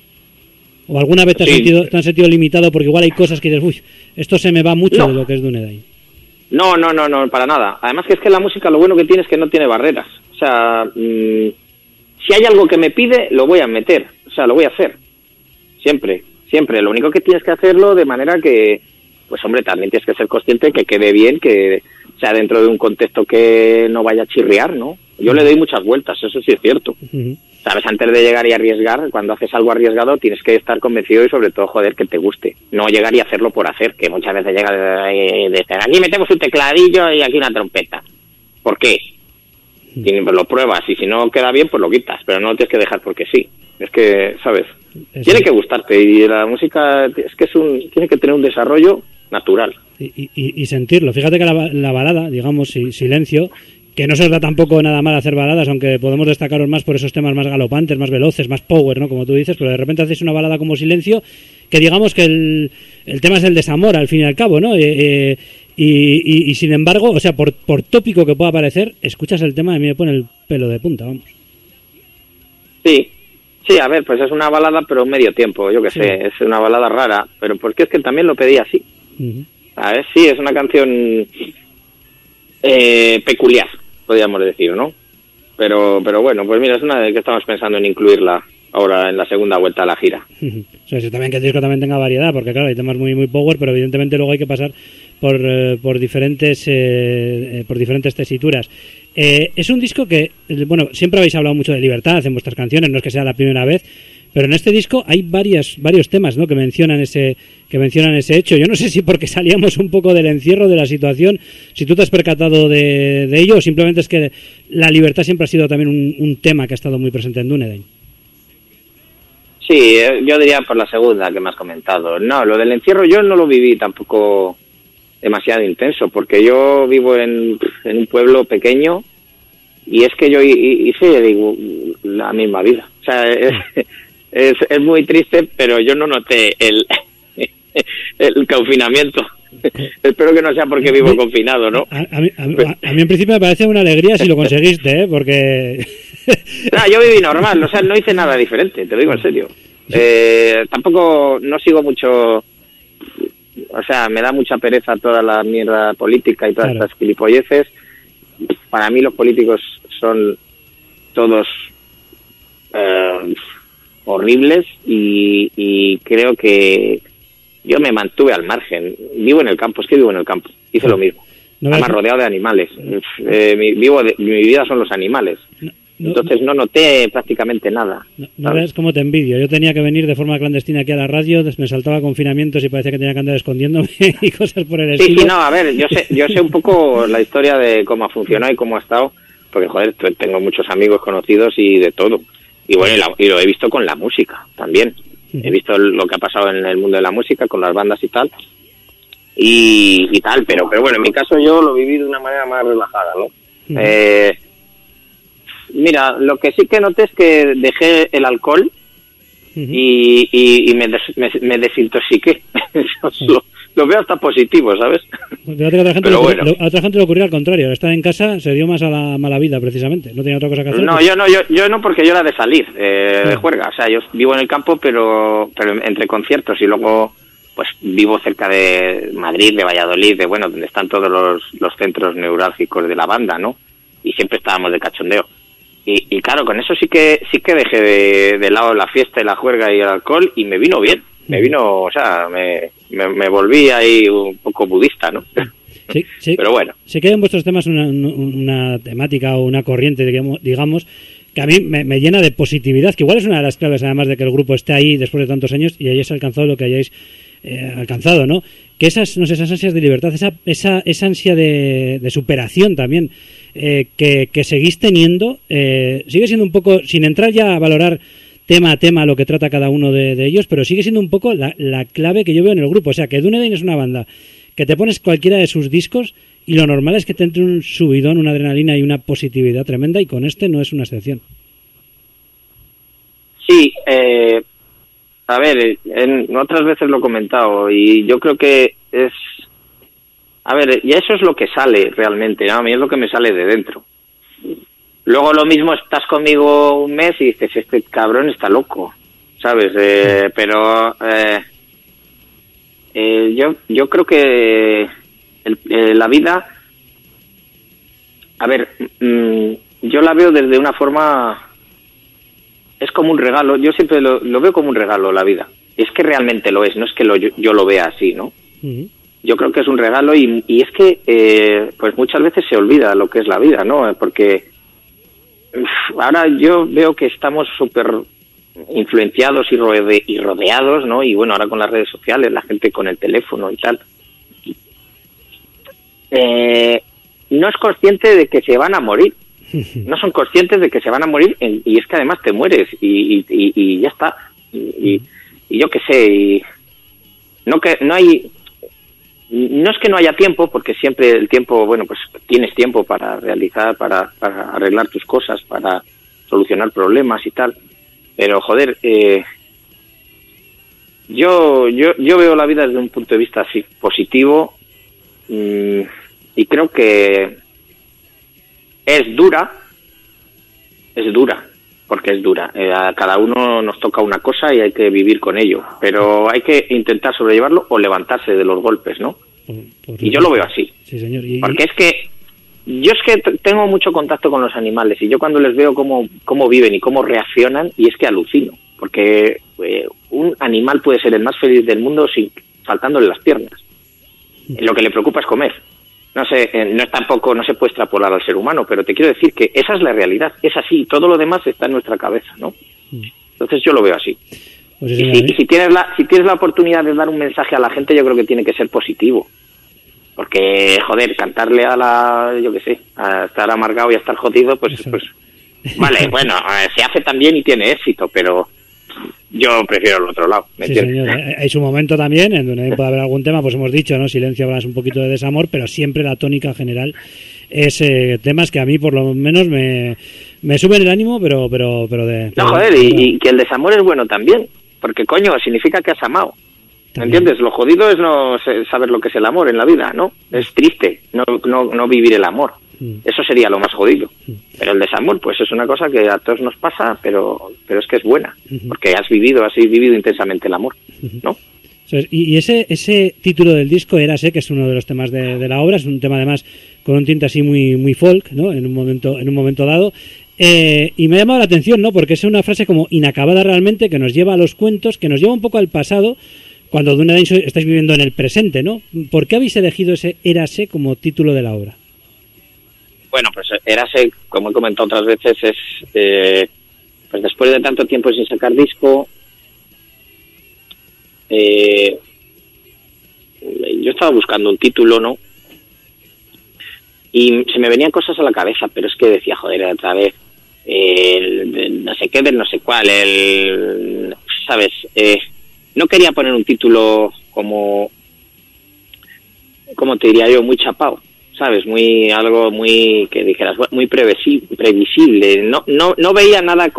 ¿O alguna vez te has sentido limitado porque igual hay cosas que dices, uy, esto se me va mucho de lo que es Dunedain? No, para nada. Además que es que la música lo bueno que tiene es que no tiene barreras. O sea, si hay algo que me pide, lo voy a meter. O sea, lo voy a hacer. Siempre. Lo único que tienes que hacerlo de manera que, pues hombre, también tienes que ser consciente que quede bien, que sea dentro de un contexto que no vaya a chirriar, ¿no? Yo le doy muchas vueltas, eso sí es cierto. ¿Sabes? Antes de llegar y arriesgar, cuando haces algo arriesgado, tienes que estar convencido y sobre todo, joder, que te guste. No llegar y hacerlo por hacer, que muchas veces llega y dices, aquí metemos un tecladillo y aquí una trompeta. ¿Por qué? Pues lo pruebas y si no queda bien, pues lo quitas, pero no lo tienes que dejar porque sí. Es que, ¿sabes? Tiene que gustarte y la música es que tiene que tener un desarrollo natural. Y sentirlo. Fíjate que la balada, digamos, Silencio, que no se os da tampoco nada mal hacer baladas, aunque podemos destacaros más por esos temas más galopantes, más veloces, más power, ¿no? Como tú dices, pero de repente hacéis una balada como Silencio, que digamos que el tema es el desamor, al fin y al cabo, ¿no? Y sin embargo, o sea, por tópico que pueda parecer, escuchas el tema y a mí me pone el pelo de punta, vamos. Sí, a ver, pues es una balada, pero medio tiempo, yo que sé, es una balada rara, pero porque es que también lo pedí así. A ver, sí, es una canción peculiar, podríamos decir, ¿no? Pero bueno, pues mira, es una de que estamos pensando en incluirla ahora en la segunda vuelta a la gira. O sea, sí, también que el disco también tenga variedad, porque claro, hay temas muy muy power, pero evidentemente luego hay que pasar por diferentes tesituras. Es un disco que, bueno, siempre habéis hablado mucho de libertad en vuestras canciones, no es que sea la primera vez, pero en este disco hay varios temas, ¿no?, que mencionan ese hecho. Yo no sé si porque salíamos un poco del encierro de la situación, si tú te has percatado de ello, o simplemente es que la libertad siempre ha sido también un tema que ha estado muy presente en Dunedain. Sí, yo diría por la segunda que me has comentado. No, lo del encierro yo no lo viví tampoco demasiado intenso, porque yo vivo en un pueblo pequeño y es que yo hice la misma vida. O sea, es muy triste, pero yo no noté el confinamiento. Espero que no sea porque vivo confinado, ¿no? A mí en principio me parece una alegría si lo conseguiste, ¿eh? Porque... No, yo viví normal, o sea, no hice nada diferente, te lo digo en serio. Tampoco no sigo mucho... O sea, me da mucha pereza toda la mierda política y todas estas gilipolleces. Para mí los políticos son todos horribles y creo que yo me mantuve al margen. Vivo en el campo, hice lo mismo. No además veas- rodeado de animales. Mi vida son los animales. no- Entonces no noté prácticamente nada. No ¿sabes? veas cómo te envidio. Yo tenía que venir de forma clandestina aquí a la radio, me saltaba confinamientos y parecía que tenía que andar escondiéndome y cosas por el Sí, estilo. sí, no, a ver, yo sé un poco la historia de cómo ha funcionado y cómo ha estado, porque, joder, tengo muchos amigos conocidos y de todo. Y bueno, y lo he visto con la música también. He visto lo que ha pasado en el mundo de la música, con las bandas y tal. Y tal, pero bueno, en mi caso yo lo viví de una manera más relajada, ¿no? Mira, lo que sí que noté es que dejé el alcohol y me desintoxiqué. Lo veo hasta positivo, ¿sabes? Fíjate que a otra gente, Pero bueno. a otra gente le ocurrió al contrario. Estar en casa se dio más a la mala vida, precisamente. No tenía otra cosa que hacer. No, pues- yo no, porque yo era de salir, de juerga. O sea, yo vivo en el campo, pero entre conciertos, y luego pues vivo cerca de Madrid, de Valladolid, de bueno, donde están todos los centros neurálgicos de la banda, ¿no? Y siempre estábamos de cachondeo. Y claro, con eso sí que dejé de lado la fiesta y la juerga y el alcohol, y me vino bien. Me vino, o sea, me volví ahí un poco budista, ¿no? Sí, sí. Pero bueno. Sí que hay en vuestros temas una temática o una corriente, digamos, que a mí me llena de positividad, que igual es una de las claves, además de que el grupo esté ahí después de tantos años y hayáis alcanzado lo que hayáis alcanzado, ¿no? Que esas ansias de libertad, esa ansia de superación también que seguís teniendo, sigue siendo un poco, sin entrar ya a valorar tema a tema lo que trata cada uno de ellos, pero sigue siendo un poco la clave que yo veo en el grupo. O sea, que Dunedain es una banda que te pones cualquiera de sus discos y lo normal es que te entre un subidón, una adrenalina y una positividad tremenda, y con este no es una excepción. Sí, a ver, otras veces lo he comentado y yo creo que es... A ver, y eso es lo que sale realmente, ¿no? A mí es lo que me sale de dentro. Luego lo mismo, estás conmigo un mes y dices, este cabrón está loco, ¿sabes? Pero yo creo que la vida... A ver, yo la veo desde una forma... Es como un regalo, yo siempre lo veo como un regalo, la vida. Es que realmente lo es, no es que yo lo vea así, ¿no? Uh-huh. Yo creo que es un regalo y es que pues muchas veces se olvida lo que es la vida, ¿no? Porque ahora yo veo que estamos súper influenciados y rodeados, ¿no? Y bueno, ahora con las redes sociales, la gente con el teléfono y tal. No es consciente de que se van a morir. No son conscientes de que se van a morir y es que además te mueres y ya está. Y yo qué sé, y no es que no haya tiempo, porque siempre el tiempo, bueno, pues tienes tiempo para realizar, para arreglar tus cosas, para solucionar problemas y tal. Pero joder, yo veo la vida desde un punto de vista así positivo, y creo que es dura, porque es dura. A cada uno nos toca una cosa y hay que vivir con ello, pero hay que intentar sobrellevarlo o levantarse de los golpes, ¿no? Y yo lo veo así. Sí, señor. Porque es que yo tengo mucho contacto con los animales y yo cuando les veo cómo viven y cómo reaccionan, y es que alucino, porque un animal puede ser el más feliz del mundo faltándole las piernas. Lo que le preocupa es comer. No sé, no se puede extrapolar al ser humano, pero te quiero decir que esa es la realidad, es así, todo lo demás está en nuestra cabeza, ¿no? Entonces yo lo veo así. Pues sí, y si tienes la oportunidad de dar un mensaje a la gente, yo creo que tiene que ser positivo. Porque, joder, cantarle yo qué sé, a estar amargado y a estar jodido, pues vale, bueno, se hace también y tiene éxito, pero yo prefiero el otro lado, ¿me sí, entiendes? señor. Hay su momento también, en donde puede haber algún tema, pues hemos dicho, ¿no? Silencio, hablas un poquito de desamor, pero siempre la tónica general es temas que a mí por lo menos me suben el ánimo, pero no, joder, y que el desamor es bueno también, porque coño, significa que has amado. ¿Me entiendes? Lo jodido es no saber lo que es el amor en la vida, ¿no? Es triste no vivir el amor. Eso sería lo más jodido. Pero el desamor, pues es una cosa que a todos nos pasa, pero es que es buena, porque has vivido intensamente el amor, ¿no? Y ese título del disco, Érase, que es uno de los temas de la obra, es un tema además con un tinte así muy folk, ¿no? En un momento dado. Y me ha llamado la atención, ¿no? Porque es una frase como inacabada realmente, que nos lleva a los cuentos, que nos lleva un poco al pasado, cuando Dúnedain estáis viviendo en el presente, ¿no? ¿Por qué habéis elegido ese Érase como título de la obra? Bueno, pues Érase, como he comentado otras veces, es pues después de tanto tiempo sin sacar disco, yo estaba buscando un título, ¿no? Y se me venían cosas a la cabeza, pero es que decía, joder, otra vez, no sé qué, del no sé cuál, ¿sabes? No quería poner un título como te diría yo, muy chapao, ¿sabes? Algo muy, que dijeras, muy previsible. No veía nada,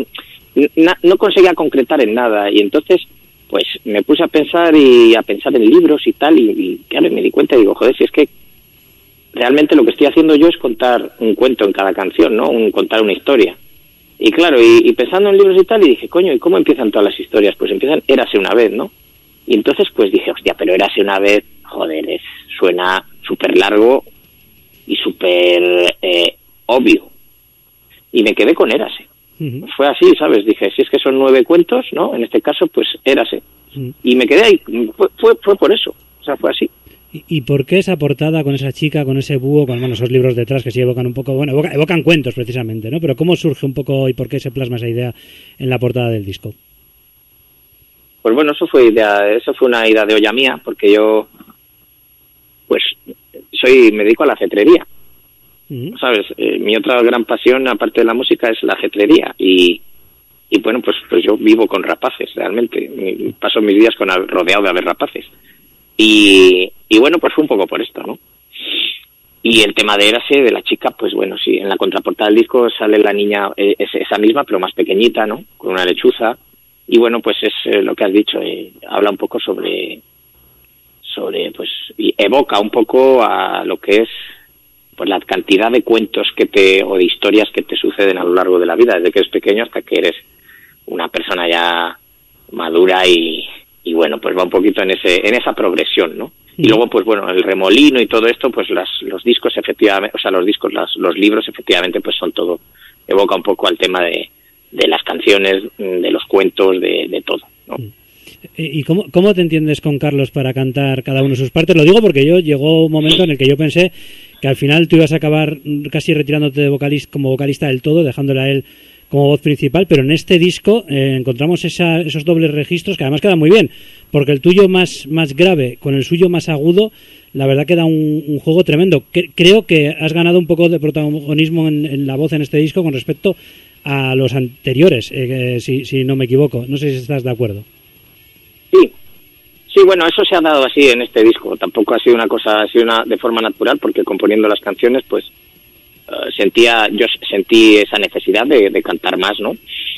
no conseguía concretar en nada. Y entonces, pues me puse a pensar en libros y tal, y claro, me di cuenta y digo, joder, si es que realmente lo que estoy haciendo yo es contar un cuento en cada canción, ¿no? Contar una historia. Y claro, y pensando en libros y tal, y dije, coño, ¿y cómo empiezan todas las historias? Pues empiezan Érase una vez, ¿no? Y entonces pues dije, hostia, pero Érase una vez, joder, suena súper largo y súper obvio. Y me quedé con Érase. Uh-huh. Fue así, ¿sabes? Dije, si es que son 9 cuentos, ¿no? En este caso, pues Érase. Uh-huh. Y me quedé ahí, fue por eso, o sea, fue así. ¿Y por qué esa portada con esa chica, con ese búho, con esos libros detrás que sí evocan un poco, bueno, evocan cuentos precisamente, ¿no? Pero ¿cómo surge un poco y por qué se plasma esa idea en la portada del disco? Pues bueno, eso fue una idea de olla mía, porque yo, pues, me dedico a la cetrería, ¿sabes? Mi otra gran pasión, aparte de la música, es la cetrería, y bueno, pues yo vivo con rapaces, realmente, paso mis días rodeado de aves rapaces. Y bueno, pues fue un poco por esto, ¿no? Y el tema de Érase, de la chica, pues bueno, sí, en la contraportada del disco sale la niña, es esa misma, pero más pequeñita, ¿no? Con una lechuza. Y bueno, pues es lo que has dicho, habla un poco sobre, pues, y evoca un poco a lo que es, pues, la cantidad de cuentos o de historias que te suceden a lo largo de la vida, desde que eres pequeño hasta que eres una persona ya madura y bueno, pues va un poquito en esa progresión, ¿no? Y luego, pues bueno, el remolino y todo esto, pues los discos efectivamente, o sea, los libros efectivamente, pues son todo, evoca un poco al tema de las canciones, de los cuentos, de todo, ¿no? ¿Y cómo te entiendes con Carlos para cantar cada uno de sus partes? Lo digo porque llegó un momento en el que yo pensé que al final tú ibas a acabar casi retirándote como vocalista del todo, dejándole a él como voz principal, pero en este disco encontramos esos dobles registros que además quedan muy bien, porque el tuyo más grave con el suyo más agudo, la verdad que da un juego tremendo. Creo que has ganado un poco de protagonismo en la voz en este disco con respecto a los anteriores, si no me equivoco. No sé si estás de acuerdo. Sí, bueno, eso se ha dado así en este disco. Tampoco ha sido una cosa así de forma natural, porque componiendo las canciones, pues yo sentí esa necesidad de cantar más, ¿no?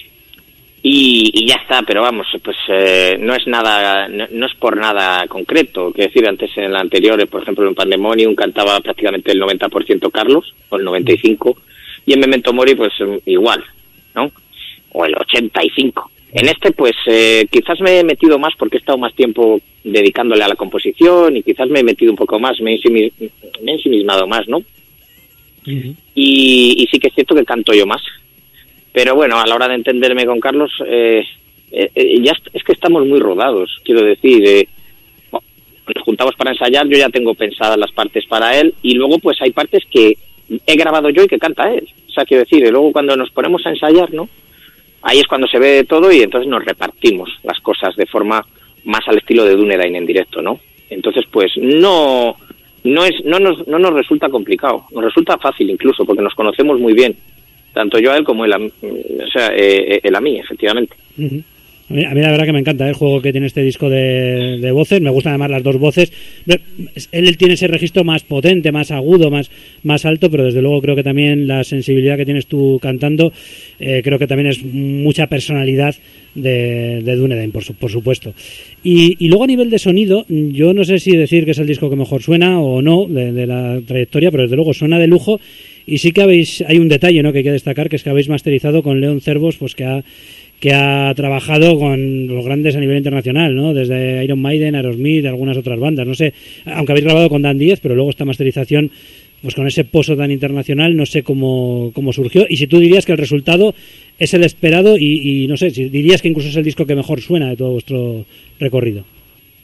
Y ya está, pero vamos, pues no es nada, no es por nada concreto. Quiero decir, antes en el anterior, por ejemplo, en Pandemonium cantaba prácticamente el 90% Carlos, o el 95%, y en Memento Mori, pues igual, ¿no? O el 85%. En este, pues quizás me he metido más porque he estado más tiempo dedicándole a la composición y quizás me he metido un poco más, me he ensimismado más, ¿no? Uh-huh. Y sí que es cierto que canto yo más. Pero bueno, a la hora de entenderme con Carlos, ya es que estamos muy rodados, quiero decir. Nos juntamos para ensayar, yo ya tengo pensadas las partes para él y luego pues hay partes que he grabado yo y que canta él. O sea, quiero decir, y luego cuando nos ponemos a ensayar, ¿no? Ahí es cuando se ve todo y entonces nos repartimos las cosas de forma más al estilo de Dúnedain en directo, ¿no? Entonces, pues no nos resulta complicado, nos resulta fácil incluso, porque nos conocemos muy bien, tanto yo a él como él a mí, efectivamente. Uh-huh. A mí la verdad que me encanta el juego que tiene este disco de voces, me gustan además las dos voces. Él tiene ese registro más potente, más agudo, más alto, pero desde luego creo que también la sensibilidad que tienes tú cantando, creo que también es mucha personalidad de Dúnedain, por supuesto. Y luego a nivel de sonido, yo no sé si decir que es el disco que mejor suena o no de la trayectoria, pero desde luego suena de lujo. Y sí que hay un detalle, ¿no?, que hay que destacar, que es que habéis masterizado con Leon Cervos, pues que ha trabajado con los grandes a nivel internacional, ¿no? Desde Iron Maiden, Aerosmith, algunas otras bandas, no sé, aunque habéis grabado con Dan 10, pero luego esta masterización, pues con ese pozo tan internacional, no sé cómo surgió, y si tú dirías que el resultado es el esperado y no sé, si dirías que incluso es el disco que mejor suena de todo vuestro recorrido.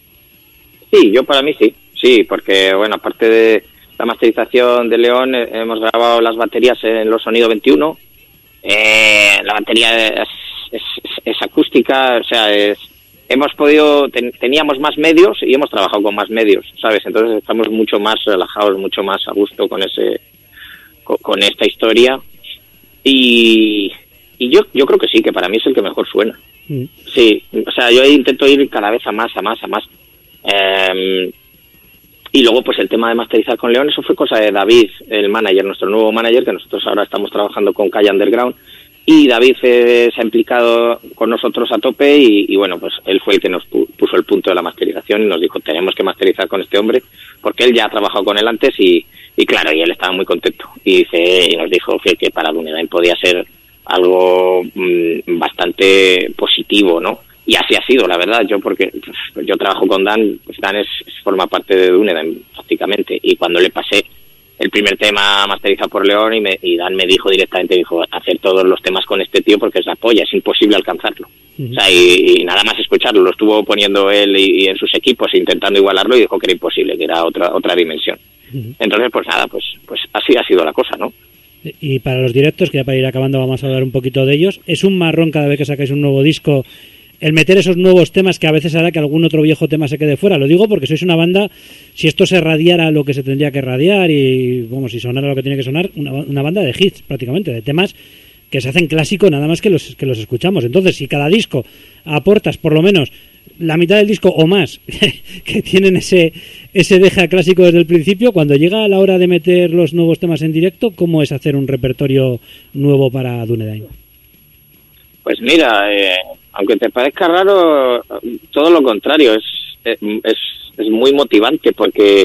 Sí, yo para mí sí, porque bueno, aparte de la masterización de León, hemos grabado las baterías en los Sonido 21. La batería es acústica, o sea, hemos podido, teníamos más medios y hemos trabajado con más medios, ¿sabes? Entonces estamos mucho más relajados, mucho más a gusto con esta historia. Y yo creo que sí, que para mí es el que mejor suena. Sí, o sea, yo intento ir cada vez a más. Y luego pues el tema de masterizar con León, eso fue cosa de David, el manager, nuestro nuevo manager, que nosotros ahora estamos trabajando con Calle Underground, y David se ha implicado con nosotros a tope y bueno, pues él fue el que nos puso el punto de la masterización y nos dijo, tenemos que masterizar con este hombre, porque él ya ha trabajado con él antes y claro, y él estaba muy contento y nos dijo que para Dunedain podía ser algo bastante positivo, ¿no? Y así ha sido, la verdad, porque yo trabajo con Dan, pues Dan forma parte de Dunedain prácticamente, y cuando le pasé el primer tema masterizado por León y Dan me dijo directamente, hacer todos los temas con este tío porque es la polla, es imposible alcanzarlo. O sea, y nada más escucharlo, lo estuvo poniendo él y en sus equipos intentando igualarlo y dijo que era imposible, que era otra dimensión. Entonces, pues nada, pues así ha sido la cosa, ¿no? Y para los directos, que ya para ir acabando vamos a hablar un poquito de ellos, es un marrón cada vez que sacáis un nuevo disco el meter esos nuevos temas que a veces hará que algún otro viejo tema se quede fuera. Lo digo porque sois una banda, si esto se radiara lo que se tendría que radiar y, si sonara lo que tiene que sonar, una banda de hits prácticamente, de temas que se hacen clásicos nada más que los escuchamos. Entonces, si cada disco aportas por lo menos la mitad del disco o más que tienen ese deja clásico desde el principio, cuando llega a la hora de meter los nuevos temas en directo, ¿cómo es hacer un repertorio nuevo para Dunedain? Pues mira, aunque te parezca raro, todo lo contrario, es muy motivante porque,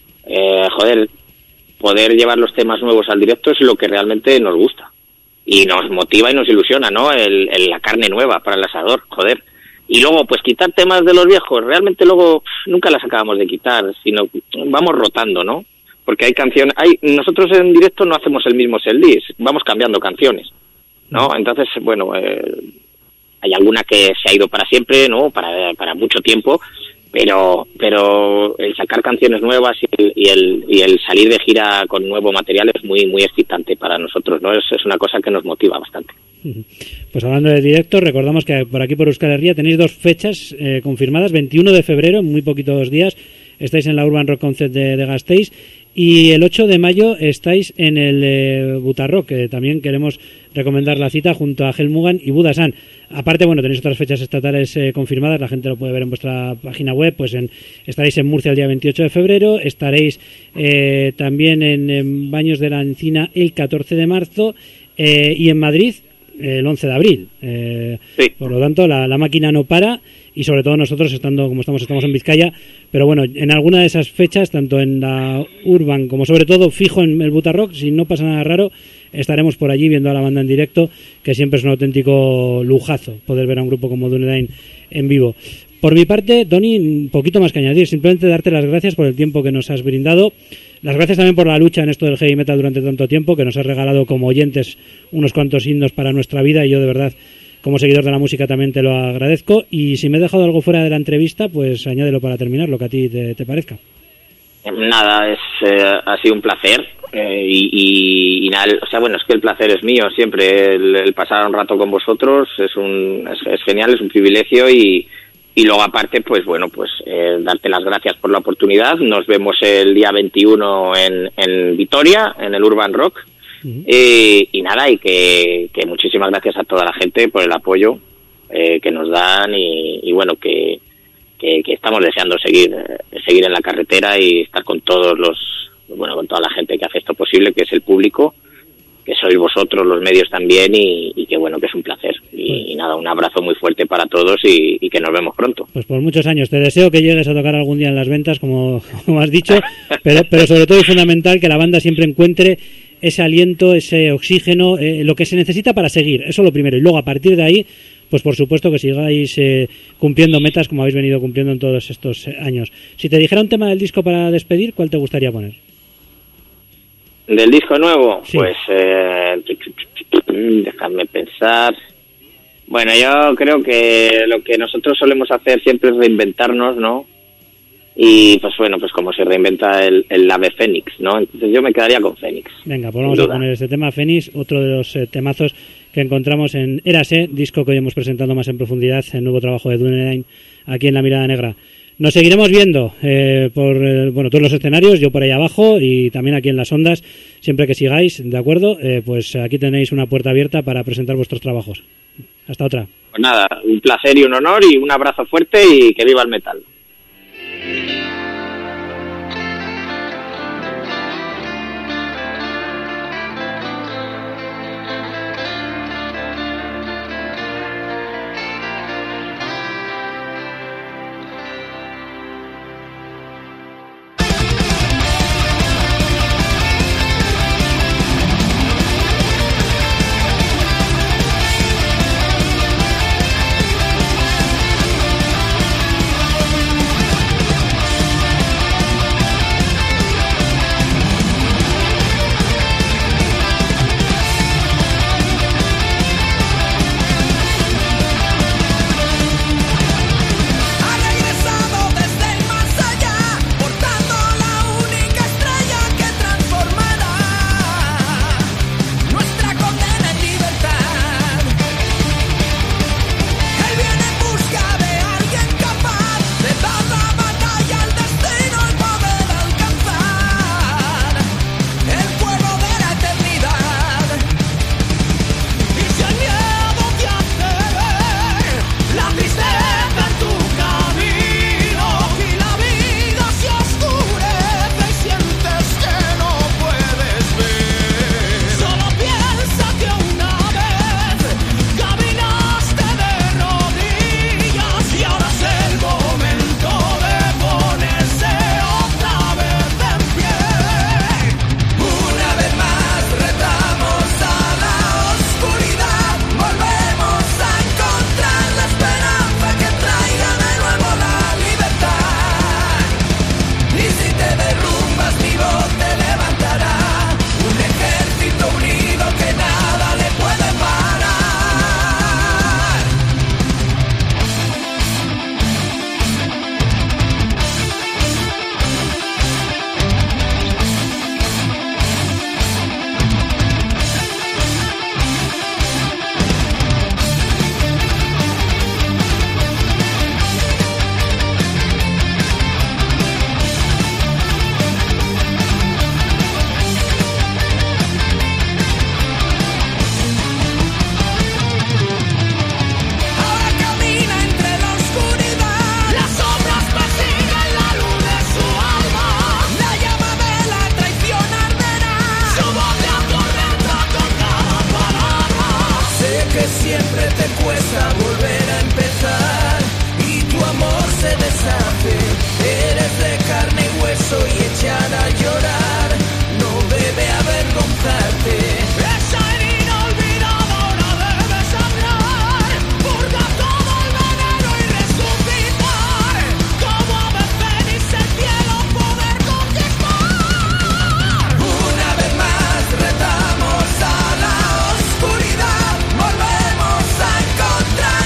poder llevar los temas nuevos al directo es lo que realmente nos gusta y nos motiva y nos ilusiona, ¿no? La carne nueva para el asador, joder. Y luego, pues quitar temas de los viejos, realmente luego nunca las acabamos de quitar, sino vamos rotando, ¿no? Porque hay canciones, nosotros en directo no hacemos el mismo setlist, vamos cambiando canciones, ¿no? Entonces, bueno, hay alguna que se ha ido para siempre, ¿no? Para mucho tiempo, pero el sacar canciones nuevas y el salir de gira con nuevo material es muy muy excitante para nosotros, ¿no? Es una cosa que nos motiva bastante. Pues hablando de directo, recordamos que por aquí por Euskal Herria tenéis 2 fechas confirmadas, 21 de febrero, en muy poquitos días, estáis en la Urban Rock Concert de Gasteiz, y el 8 de mayo estáis en el Butarrock, que también queremos recomendar la cita junto a Helmugan y Budasan. Aparte, bueno, tenéis otras fechas estatales confirmadas, la gente lo puede ver en vuestra página web, pues estaréis en Murcia el día 28 de febrero, estaréis también en Baños de la Encina el 14 de marzo y en Madrid el 11 de abril. Sí. Por lo tanto, la máquina no para y sobre todo nosotros estamos en Vizcaya, pero bueno, en alguna de esas fechas, tanto en la Urban como sobre todo fijo en el Butarrock, si no pasa nada raro, estaremos por allí viendo a la banda en directo, que siempre es un auténtico lujazo poder ver a un grupo como Dunedain en vivo. Por mi parte, Tony, un poquito más que añadir, simplemente darte las gracias por el tiempo que nos has brindado. Las gracias también por la lucha en esto del heavy metal durante tanto tiempo, que nos has regalado como oyentes unos cuantos himnos para nuestra vida, y yo de verdad, como seguidor de la música, también te lo agradezco. Y si me he dejado algo fuera de la entrevista, pues añádelo para terminar, lo que a ti te parezca. Nada, ha sido un placer y nada, o sea, bueno, es que el placer es mío siempre, el pasar un rato con vosotros es genial, es un privilegio y luego aparte, pues bueno, pues darte las gracias por la oportunidad. Nos vemos el día 21 en Vitoria, en el Urban Rock. Y nada, y que muchísimas gracias a toda la gente por el apoyo que nos dan y bueno, que estamos deseando seguir en la carretera y estar con con toda la gente que hace esto posible, que es el público, que sois vosotros, los medios también, y que bueno, que es un placer. Y nada, un abrazo muy fuerte para todos y que nos vemos pronto. Pues por muchos años. Te deseo que llegues a tocar algún día en las ventas, como has dicho, pero sobre todo es fundamental que la banda siempre encuentre ese aliento, ese oxígeno, lo que se necesita para seguir. Eso es lo primero. Y luego, a partir de ahí, pues por supuesto que sigáis cumpliendo metas como habéis venido cumpliendo en todos estos años. Si te dijera un tema del disco para despedir, ¿cuál te gustaría poner? ¿Del disco nuevo? Sí. Pues déjame pensar. Bueno, yo creo que lo que nosotros solemos hacer siempre es reinventarnos, ¿no? y pues bueno, pues como se reinventa el ave Fénix, ¿no? Entonces yo me quedaría con Fénix. Venga, pues vamos a poner este tema, Fénix, otro de los temazos que encontramos en Érase, disco que hoy hemos presentado más en profundidad, el nuevo trabajo de Dunedain aquí en La Mirada Negra. Nos seguiremos viendo por todos los escenarios, yo por ahí abajo y también aquí en las ondas, siempre que sigáis, ¿de acuerdo? Pues aquí tenéis una puerta abierta para presentar vuestros trabajos. Hasta otra. Pues nada, un placer y un honor y un abrazo fuerte y que viva el metal. Volvemos a encontrar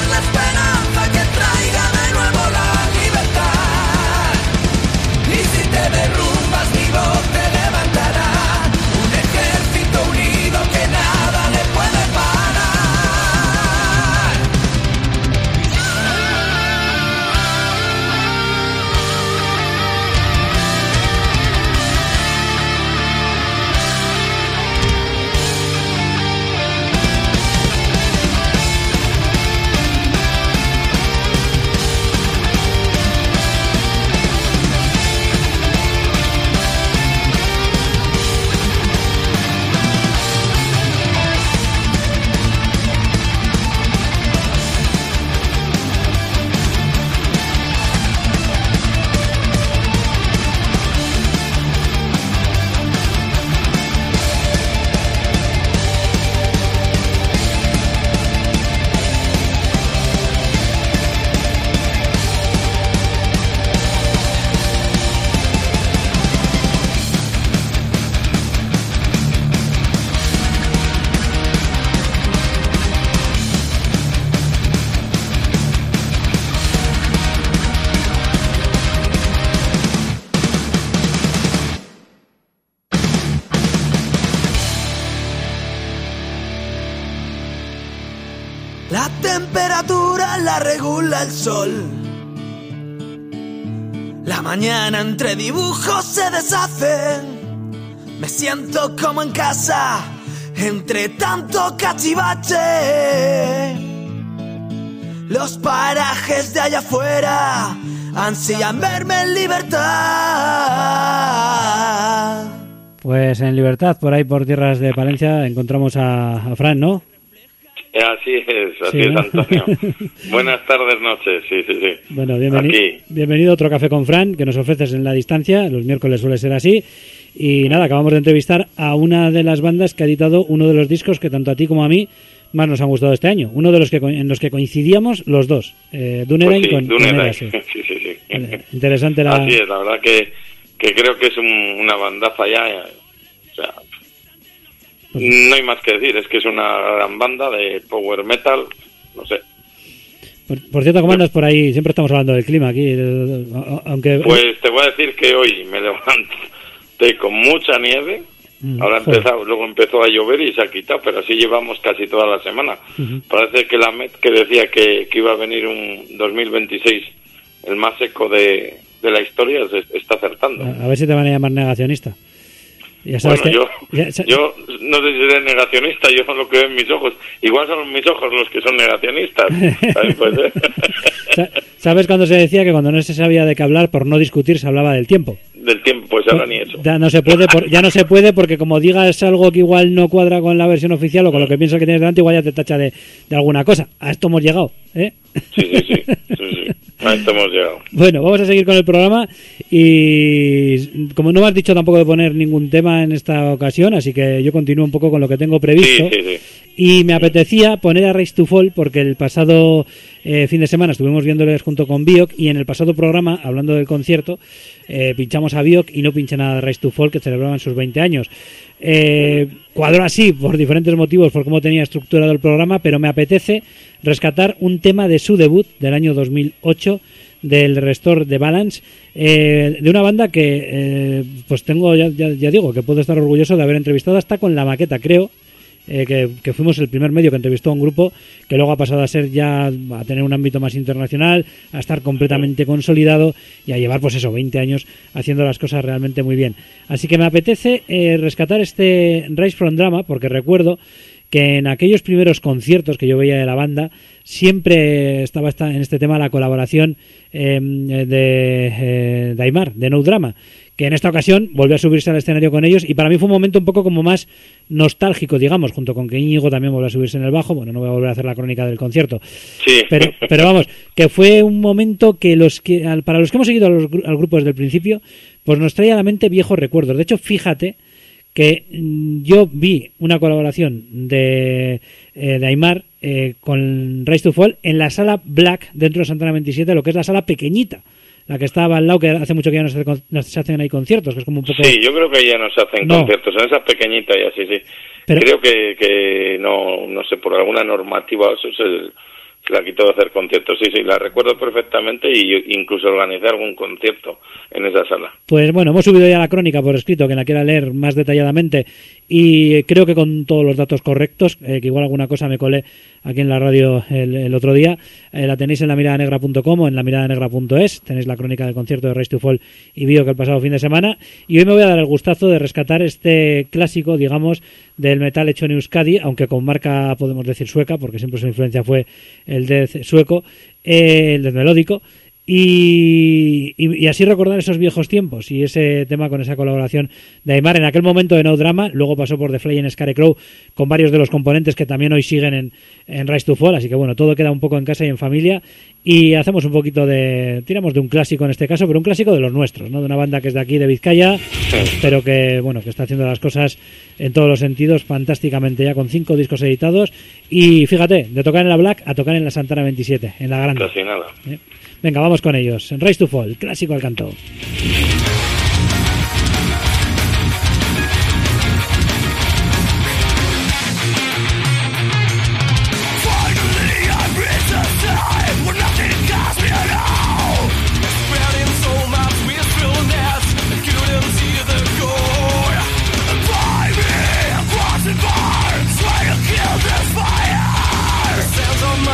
La temperatura la regula el sol. La mañana entre dibujos se deshace. Me siento como en casa entre tanto cachivache. Los parajes de allá afuera ansían verme en libertad. Pues en libertad, por ahí por tierras de Palencia, encontramos a Fran, ¿no? Así es, Sí, ¿no? Antonio. Buenas tardes, noches, sí. Bueno, Aquí. bienvenido a otro Café con Fran, que nos ofreces en la distancia. Los miércoles suele ser así. Y nada, acabamos de entrevistar a una de las bandas que ha editado uno de los discos que tanto a ti como a mí más nos han gustado este año. Uno de los que en los que coincidíamos los dos. Dunedain Pues sí, con Dunedain, sí. sí. Vale, interesante la... Así es, la verdad que creo que es una bandaza ya, o sea, no hay más que decir, es que es una gran banda de power metal, no sé. Por cierto, ¿cómo andas por ahí? Siempre estamos hablando del clima aquí, aunque... Pues te voy a decir que hoy me levanté con mucha nieve. Ahora luego empezó a llover y se ha quitado, pero así llevamos casi toda la semana. Parece que la Met, que decía que iba a venir un 2026 el más seco de la historia, se está acertando. A ver si te van a llamar negacionista. Ya sabes Bueno, que... yo no sé si eres negacionista, yo lo que veo en mis ojos. Igual son mis ojos los que son negacionistas. ¿Sabes? Pues, ¿Sabes cuando se decía que cuando no se sabía de qué hablar, por no discutir, se hablaba del tiempo? Del tiempo, pues ahora ni eso. Ya no se puede porque como digas algo que igual no cuadra con la versión oficial o con lo que piensas que tienes delante, igual ya te tacha de alguna cosa. A esto hemos llegado, ¿eh? Sí. A esto hemos llegado. Bueno, vamos a seguir con el programa y como no me has dicho tampoco de poner ningún tema en esta ocasión, así que yo continúo un poco con lo que tengo previsto. Sí. Y me apetecía poner a Rise to Fall porque el pasado fin de semana estuvimos viéndoles junto con Biok y en el pasado programa, hablando del concierto, pinchamos a Biok y no pinché nada de Rise to Fall, que celebraban sus 20 años. Cuadró así por diferentes motivos, por cómo tenía estructurado el programa, pero me apetece rescatar un tema de su debut del año 2008, del Restore the Balance, de una banda que pues tengo, ya digo, que puedo estar orgulloso de haber entrevistado hasta con la maqueta, creo. Que fuimos el primer medio que entrevistó a un grupo que luego ha pasado a ser ya a tener un ámbito más internacional, a estar completamente consolidado y a llevar pues eso, 20 años haciendo las cosas realmente muy bien. Así que me apetece rescatar este Rise from Drama porque recuerdo que en aquellos primeros conciertos que yo veía de la banda siempre estaba en este tema la colaboración de Aimar, de No Drama, que en esta ocasión volvió a subirse al escenario con ellos y para mí fue un momento un poco como más nostálgico, digamos, junto con que Íñigo también volvió a subirse en el bajo. Bueno, no voy a volver a hacer la crónica del concierto, Sí. pero vamos, que fue un momento que para los que hemos seguido al grupo desde el principio, pues nos trae a la mente viejos recuerdos. De hecho, fíjate que yo vi una colaboración de Aimar con Rise to Fall en la sala Black dentro de Santana 27, lo que es la sala pequeñita, la que estaba al lado, que hace mucho que ya no se hacen ahí conciertos, que es como un poco... Sí, yo creo que ya no se hacen conciertos, en esa pequeñita ya sí. Pero... Creo que no sé, por alguna normativa eso se la quitó de hacer conciertos. Sí, la recuerdo perfectamente y incluso organizé algún concierto en esa sala. Pues bueno, hemos subido ya la crónica por escrito, que la quiera leer más detalladamente y creo que con todos los datos correctos, que igual alguna cosa me colé aquí en la radio el otro día, la tenéis en lamiradanegra.com o en lamiradanegra.es, tenéis la crónica del concierto de Rise to Fall y Biok el pasado fin de semana, y hoy me voy a dar el gustazo de rescatar este clásico, digamos, del metal hecho en Euskadi, aunque con marca podemos decir sueca, porque siempre su influencia fue el death sueco, el death melódico, y así recordar esos viejos tiempos y ese tema con esa colaboración de Aimar en aquel momento de No Drama, luego pasó por The Flying Scarecrow con varios de los componentes que también hoy siguen en Rise to Fall, así que bueno, todo queda un poco en casa y en familia y hacemos un poquito tiramos de un clásico en este caso, pero un clásico de los nuestros, ¿no? De una banda que es de aquí, de Vizcaya, pero que bueno, que está haciendo las cosas en todos los sentidos fantásticamente, ya con 5 discos editados y fíjate, de tocar en la Black a tocar en la Santana 27, en la grande. Casi nada. Venga, vamos con ellos. Rise to Fall, clásico al canto. On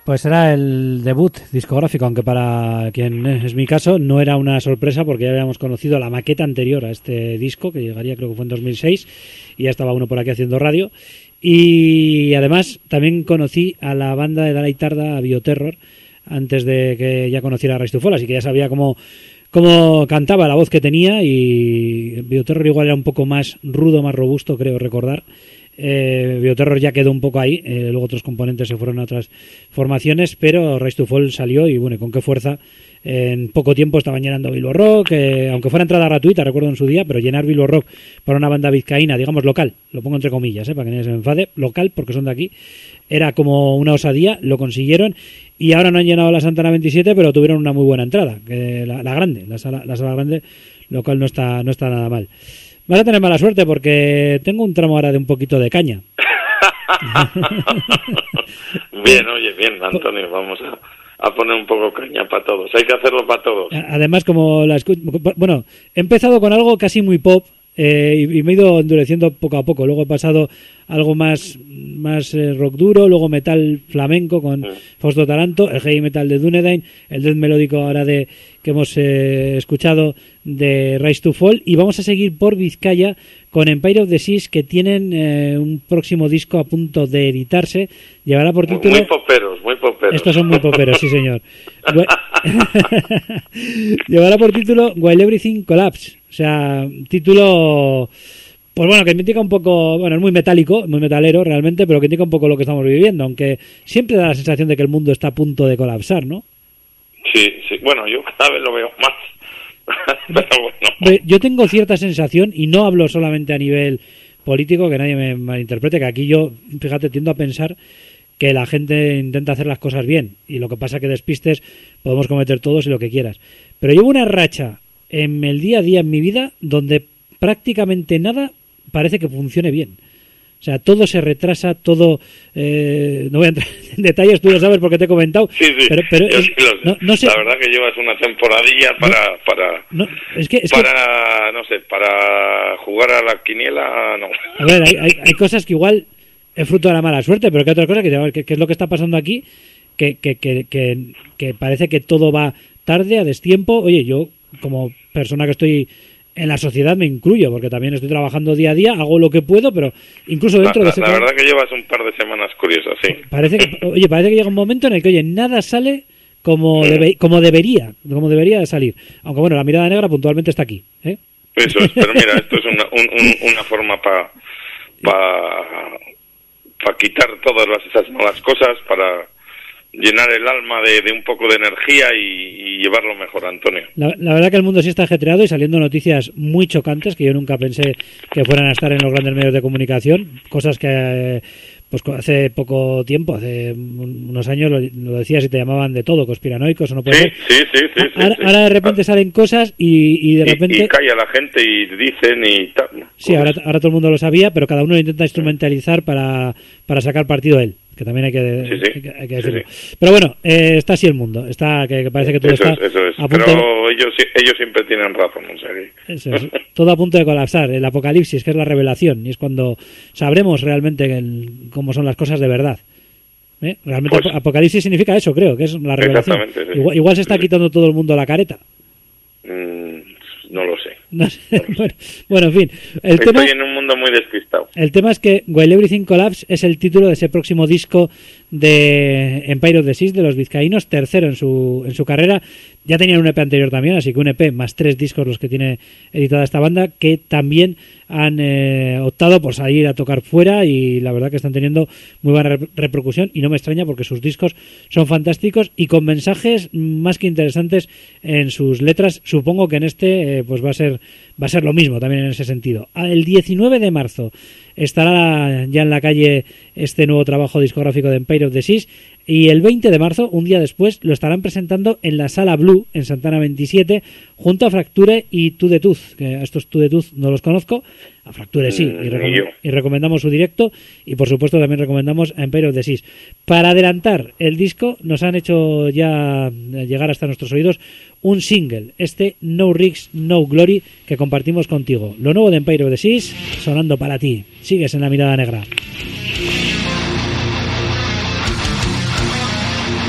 Pues era el debut discográfico, aunque para quien es mi caso no era una sorpresa porque ya habíamos conocido la maqueta anterior a este disco, que llegaría creo que fue en 2006, y ya estaba uno por aquí haciendo radio. Y además también conocí a la banda de Dala y Tarda, a Bioterror, antes de que ya conociera a Rise to Fall, así que ya sabía cómo cantaba, la voz que tenía, y Bioterror igual era un poco más rudo, más robusto, creo recordar. Bioterror ya quedó un poco ahí, luego otros componentes se fueron a otras formaciones, pero Rise to Fall salió y bueno, con qué fuerza. En poco tiempo estaban llenando Bilbo Rock, aunque fuera entrada gratuita, recuerdo en su día, pero llenar Bilbo Rock para una banda vizcaína, digamos local, lo pongo entre comillas, para que nadie se me enfade, local porque son de aquí, era como una osadía, lo consiguieron, y ahora no han llenado la Santana 27, pero tuvieron una muy buena entrada, que la grande, la sala grande, lo cual no está nada mal. Vas a tener mala suerte porque tengo un tramo ahora de un poquito de caña. Bien, oye, bien, Antonio, vamos a poner un poco caña para todos. Hay que hacerlo para todos. Además, como bueno, he empezado con algo casi muy pop y me he ido endureciendo poco a poco. Luego he pasado algo más rock duro, luego metal flamenco con Fausto Taranto, el heavy metal de Dunedain, el death melódico ahora que hemos escuchado de Rise to Fall, y vamos a seguir por Vizcaya con Empire of the Seas, que tienen un próximo disco a punto de editarse. Llevará por título... Muy poperos. Estos son muy poperos, sí señor. Llevará por título While Everything Collapse. O sea, título... Pues bueno, que indica un poco... Bueno, es muy metálico, muy metalero realmente, pero que indica un poco lo que estamos viviendo, aunque siempre da la sensación de que el mundo está a punto de colapsar, ¿no? Sí. Bueno, yo cada vez lo veo más. Pero bueno. Yo tengo cierta sensación, y no hablo solamente a nivel político, que nadie me malinterprete, que aquí yo, fíjate, tiendo a pensar que la gente intenta hacer las cosas bien, y lo que pasa que despistes podemos cometer todos y lo que quieras. Pero llevo una racha en el día a día en mi vida donde prácticamente nada parece que funcione bien. O sea, todo se retrasa, todo... no voy a entrar en detalles, tú lo sabes porque te he comentado. Sí, pero yo sí lo sé. No sé. La verdad que llevas una temporadilla para jugar a la quiniela, no. A ver, hay cosas que igual es fruto de la mala suerte, pero que otra cosa que es lo que está pasando aquí, que parece que todo va tarde, a destiempo. Oye, yo como persona que estoy en la sociedad me incluyo, porque también estoy trabajando día a día, hago lo que puedo, pero incluso dentro de ese... La verdad que llevas un par de semanas curiosas, sí. Parece que llega un momento en el que, nada sale como debería de salir. Aunque bueno, la mirada negra puntualmente está aquí, ¿eh? Eso es, pero mira, esto es una forma para quitar todas esas malas cosas, para llenar el alma de un poco de energía y llevarlo mejor, Antonio. La verdad que el mundo sí está ajetreado y saliendo noticias muy chocantes que yo nunca pensé que fueran a estar en los grandes medios de comunicación, cosas que pues hace poco tiempo, hace unos años lo decías y te llamaban de todo, conspiranoicos o no puede ser. Sí. Ahora de repente salen cosas y de repente... Y calla la gente y dicen y tal. Sí, ahora todo el mundo lo sabía, pero cada uno lo intenta instrumentalizar para sacar partido a él, que también hay que decirlo. Sí. Pero bueno, está así el mundo, está que parece que todo está eso es. A punto pero ellos siempre tienen razón, o sea que... Eso es, todo a punto de colapsar, el apocalipsis, que es la revelación, y es cuando sabremos realmente cómo son las cosas de verdad. Realmente pues, apocalipsis significa eso, creo, que es la revelación. Exactamente, sí. Igual se está quitando todo el mundo la careta. No lo sé. Bueno, en fin. Estoy en un mundo muy despistado. El tema es que While Everything Collapse es el título de ese próximo disco de Empire of the Seas, de los vizcaínos, tercero en su carrera. Ya tenían un EP anterior también, así que un EP más 3 discos los que tiene editada esta banda, que también han optado por salir a tocar fuera, y la verdad que están teniendo muy buena repercusión, y no me extraña porque sus discos son fantásticos y con mensajes más que interesantes en sus letras. Supongo que en este pues va a ser lo mismo también en ese sentido. El 19 de marzo estará ya en la calle este nuevo trabajo discográfico de Empire of the Seas, y el 20 de marzo, un día después, lo estarán presentando en la Sala Blue, en Santana 27, junto a Fracture y To The Tooth, que a estos To The Tooth no los conozco, a Fracture sí, y recomendamos su directo, y por supuesto también recomendamos a Empire of the Seas. Para adelantar el disco, nos han hecho ya llegar hasta nuestros oídos un single, No Rigs, No Glory, que compartimos contigo. Lo nuevo de Empire of the Seas, sonando para ti. Sigues en La Mirada Negra.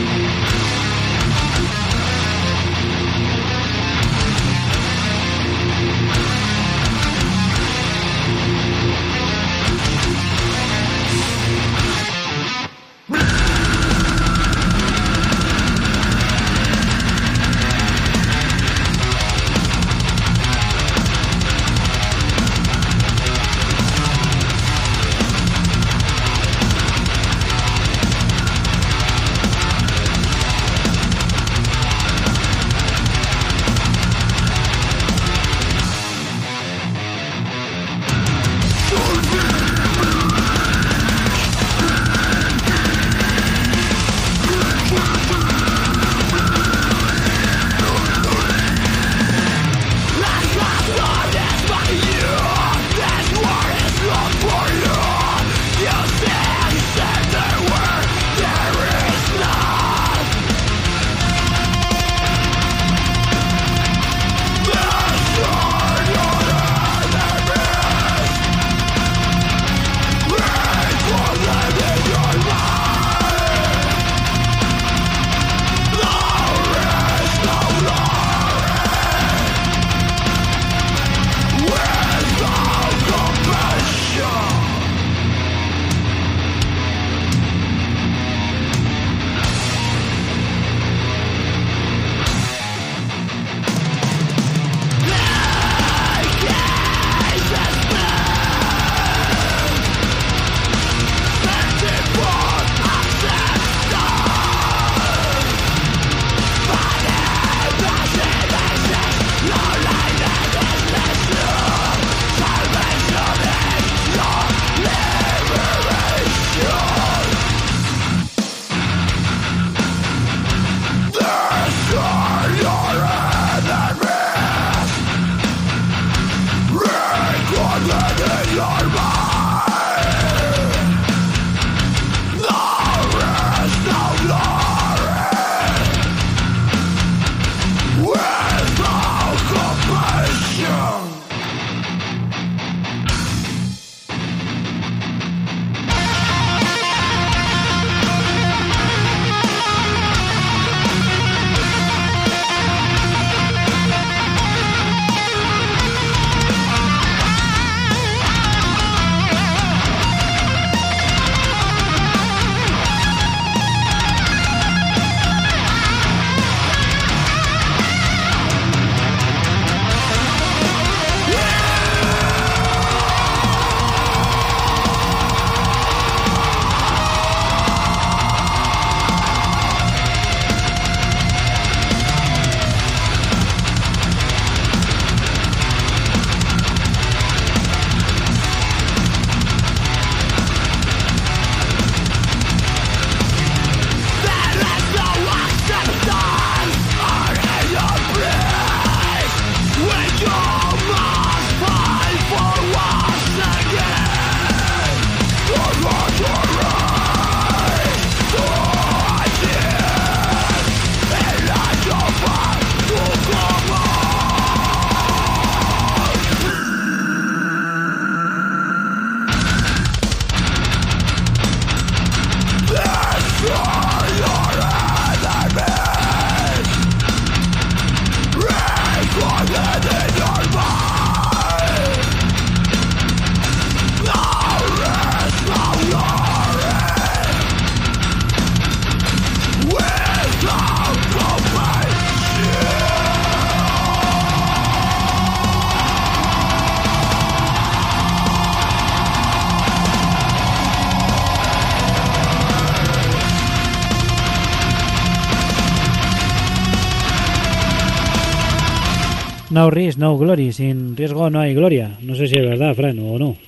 No risk, no glory. Sin riesgo no hay gloria. No sé si es verdad, Fran, o no.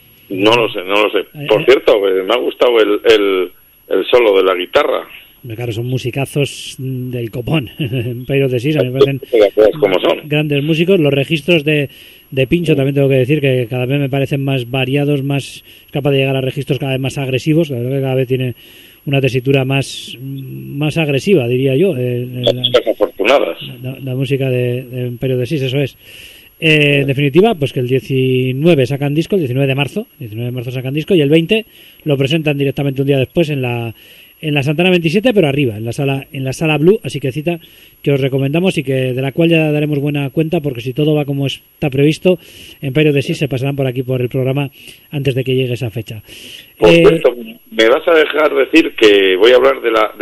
No lo sé. Por cierto, me ha gustado el solo de la guitarra. Claro, son musicazos del copón. Empire of the Seas, a mí me parecen como son. Grandes músicos. Los registros de pincho también tengo que decir que cada vez me parecen más variados, más capaz de llegar a registros cada vez más agresivos. La verdad que cada vez tiene una tesitura más agresiva, diría yo. Las afortunadas. La música de Empire of the Seas, eso es. En definitiva, pues que el 19 sacan disco, el 19 de marzo sacan disco, y el 20 lo presentan directamente un día después en la Santana 27, pero arriba, en la sala Blue, así que cita que os recomendamos y que de la cual ya daremos buena cuenta, porque si todo va como está previsto, Empire of the Seas se pasarán por aquí por el programa antes de que llegue esa fecha. Por cierto, me vas a dejar decir que voy a hablar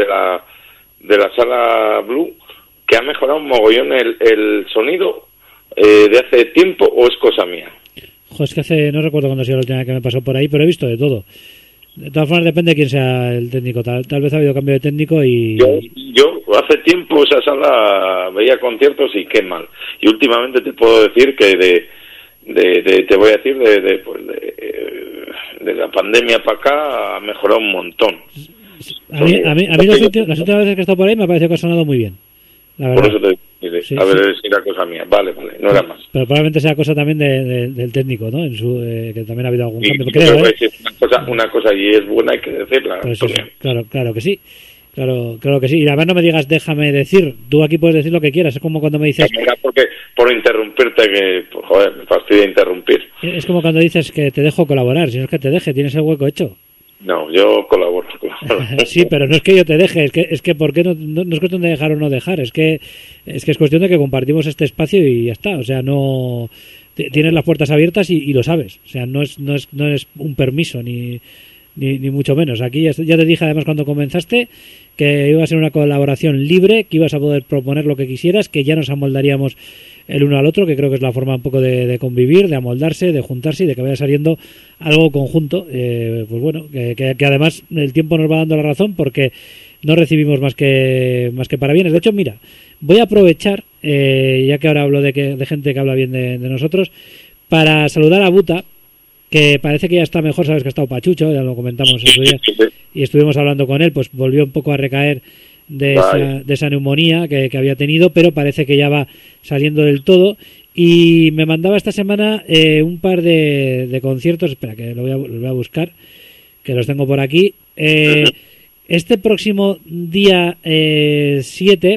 de la sala Blue, que ha mejorado un mogollón el sonido de hace tiempo, o es cosa mía. Es que no recuerdo cuándo ha sido la última vez que me pasó por ahí, pero he visto de todo. De todas formas, depende de quién sea el técnico. Tal vez ha habido cambio de técnico y... Yo hace tiempo esa sala veía conciertos y qué mal. Y últimamente te puedo decir que te voy a decir de la pandemia para acá ha mejorado un montón. A mí las últimas veces que he estado por ahí me ha parecido que ha sonado muy bien. Por eso te digo, sí, a ver si era cosa mía. Vale, no era más. Pero probablemente sea cosa también del técnico, ¿no? Que también ha habido algún cambio. Creo, una cosa y es buena, hay que decirla. Pues sí, claro que sí. Claro que sí. Y además no me digas déjame decir. Tú aquí puedes decir lo que quieras. Es como cuando me dices... Porque por interrumpirte, que pues, joder, me fastidia interrumpir. Es como cuando dices que te dejo colaborar. Si no es que te deje, tienes el hueco hecho. No, yo colaboro. Sí, pero no es que yo te deje, es que ¿por qué no es cuestión de dejar o no dejar? Es que es cuestión de que compartimos este espacio y ya está. O sea, no tienes las puertas abiertas y lo sabes. O sea, no es un permiso ni mucho menos. Aquí ya te dije además cuando comenzaste que iba a ser una colaboración libre, que ibas a poder proponer lo que quisieras, que ya nos amoldaríamos el uno al otro, que creo que es la forma un poco de convivir, de amoldarse, de juntarse y de que vaya saliendo algo conjunto. Pues bueno, que además el tiempo nos va dando la razón, porque no recibimos más que para bienes. De hecho, mira, voy a aprovechar, ya que ahora hablo de gente que habla bien de nosotros, para saludar a Buta, que parece que ya está mejor. Sabes que ha estado pachucho, ya lo comentamos el otro día, y estuvimos hablando con él, pues volvió un poco a recaer de esa neumonía que había tenido, pero parece que ya va saliendo del todo, Y me mandaba esta semana un par de conciertos. Espera, que lo voy a buscar, que los tengo por aquí. Este próximo día 7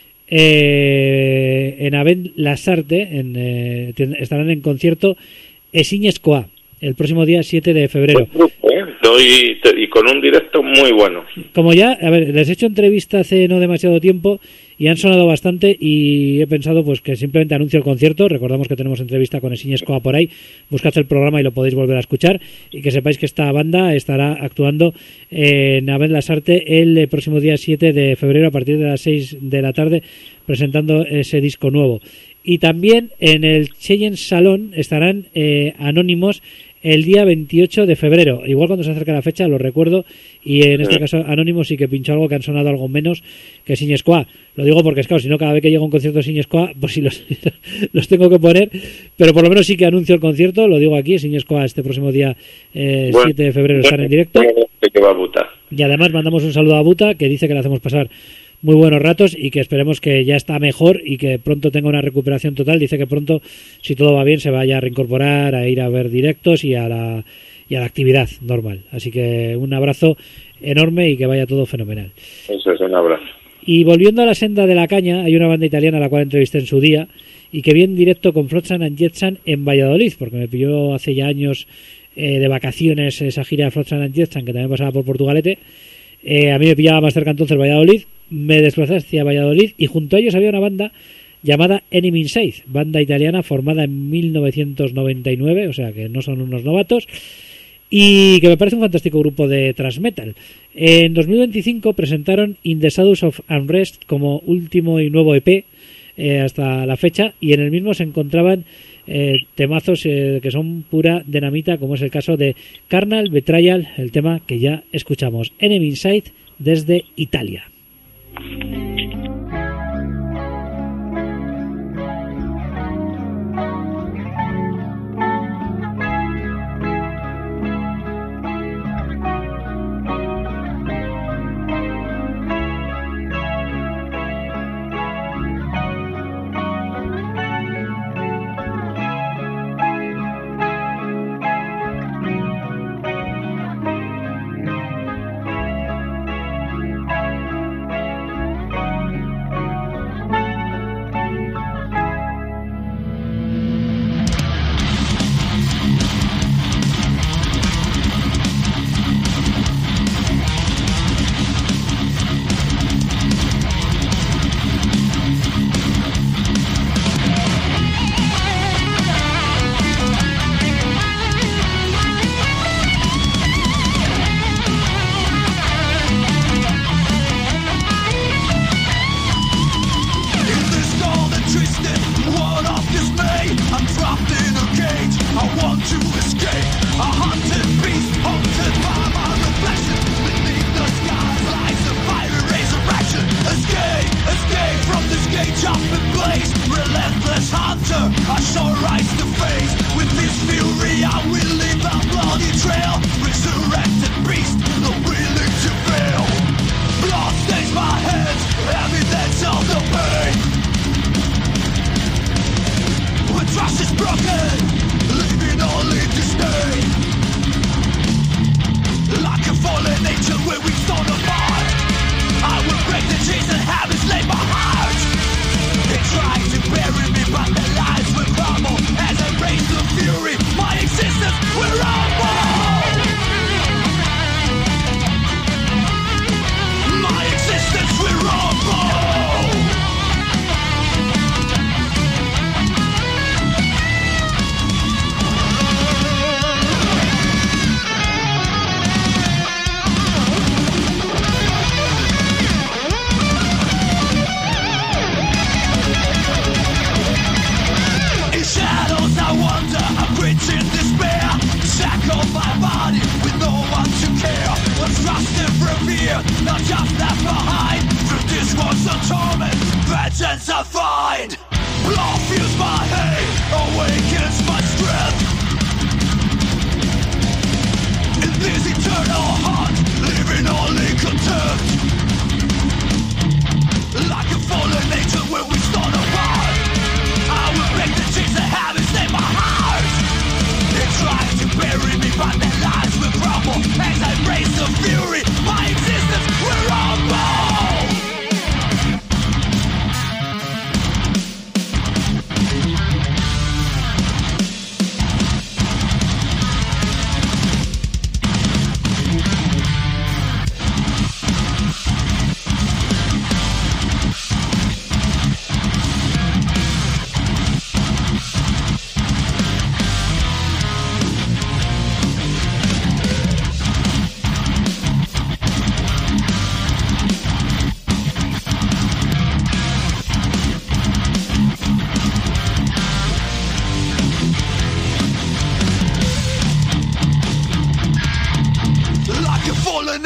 en Aven Lasarte estarán en concierto Ezinezkoa, el próximo día 7 de febrero. Y con un directo muy bueno. Como ya, a ver, les he hecho entrevista hace no demasiado tiempo y han sonado bastante, y he pensado pues que simplemente anuncio el concierto. Recordamos que tenemos entrevista con Ezinezkoa por ahí, buscad el programa y lo podéis volver a escuchar, y que sepáis que esta banda estará actuando en Aven Lasarte el próximo día 7 de febrero a partir de las 6 de la tarde, presentando ese disco nuevo. Y también en el Cheyenne Salón estarán Anónimos el día 28 de febrero. Igual cuando se acerca la fecha lo recuerdo, y en este caso Anónimos sí que pinchó algo que han sonado algo menos que Ezinezkoa. Lo digo porque es claro, si no cada vez que llega un concierto de Ezinezkoa, pues sí los tengo que poner, pero por lo menos sí que anuncio el concierto, lo digo aquí. Ezinezkoa este próximo día 7 de febrero estar en directo. Que va a Buta. Y además mandamos un saludo a Buta, que dice que le hacemos pasar muy buenos ratos y que esperemos que ya está mejor y que pronto tenga una recuperación total. Dice que pronto, si todo va bien, se vaya a reincorporar, a ir a ver directos y a la actividad normal. Así que un abrazo enorme y que vaya todo fenomenal. Eso es, un abrazo. Y volviendo a la senda de la caña, hay una banda italiana a la cual entrevisté en su día y que vi en directo con Flotsam and Jetsam en Valladolid, porque me pilló hace ya años de vacaciones esa gira de Flotsam and Jetsam, que también pasaba por Portugalete. A mí me pillaba más cerca entonces Valladolid, me desplacé hacia Valladolid y junto a ellos había una banda llamada Enemy Inside, banda italiana formada en 1999, o sea que no son unos novatos, y que me parece un fantástico grupo de thrash metal. En 2025 presentaron In the Shadows of Unrest como último y nuevo EP hasta la fecha, y en el mismo se encontraban temazos que son pura dinamita, como es el caso de Carnal Betrayal, el tema que ya escuchamos, Enemy Inside desde Italia.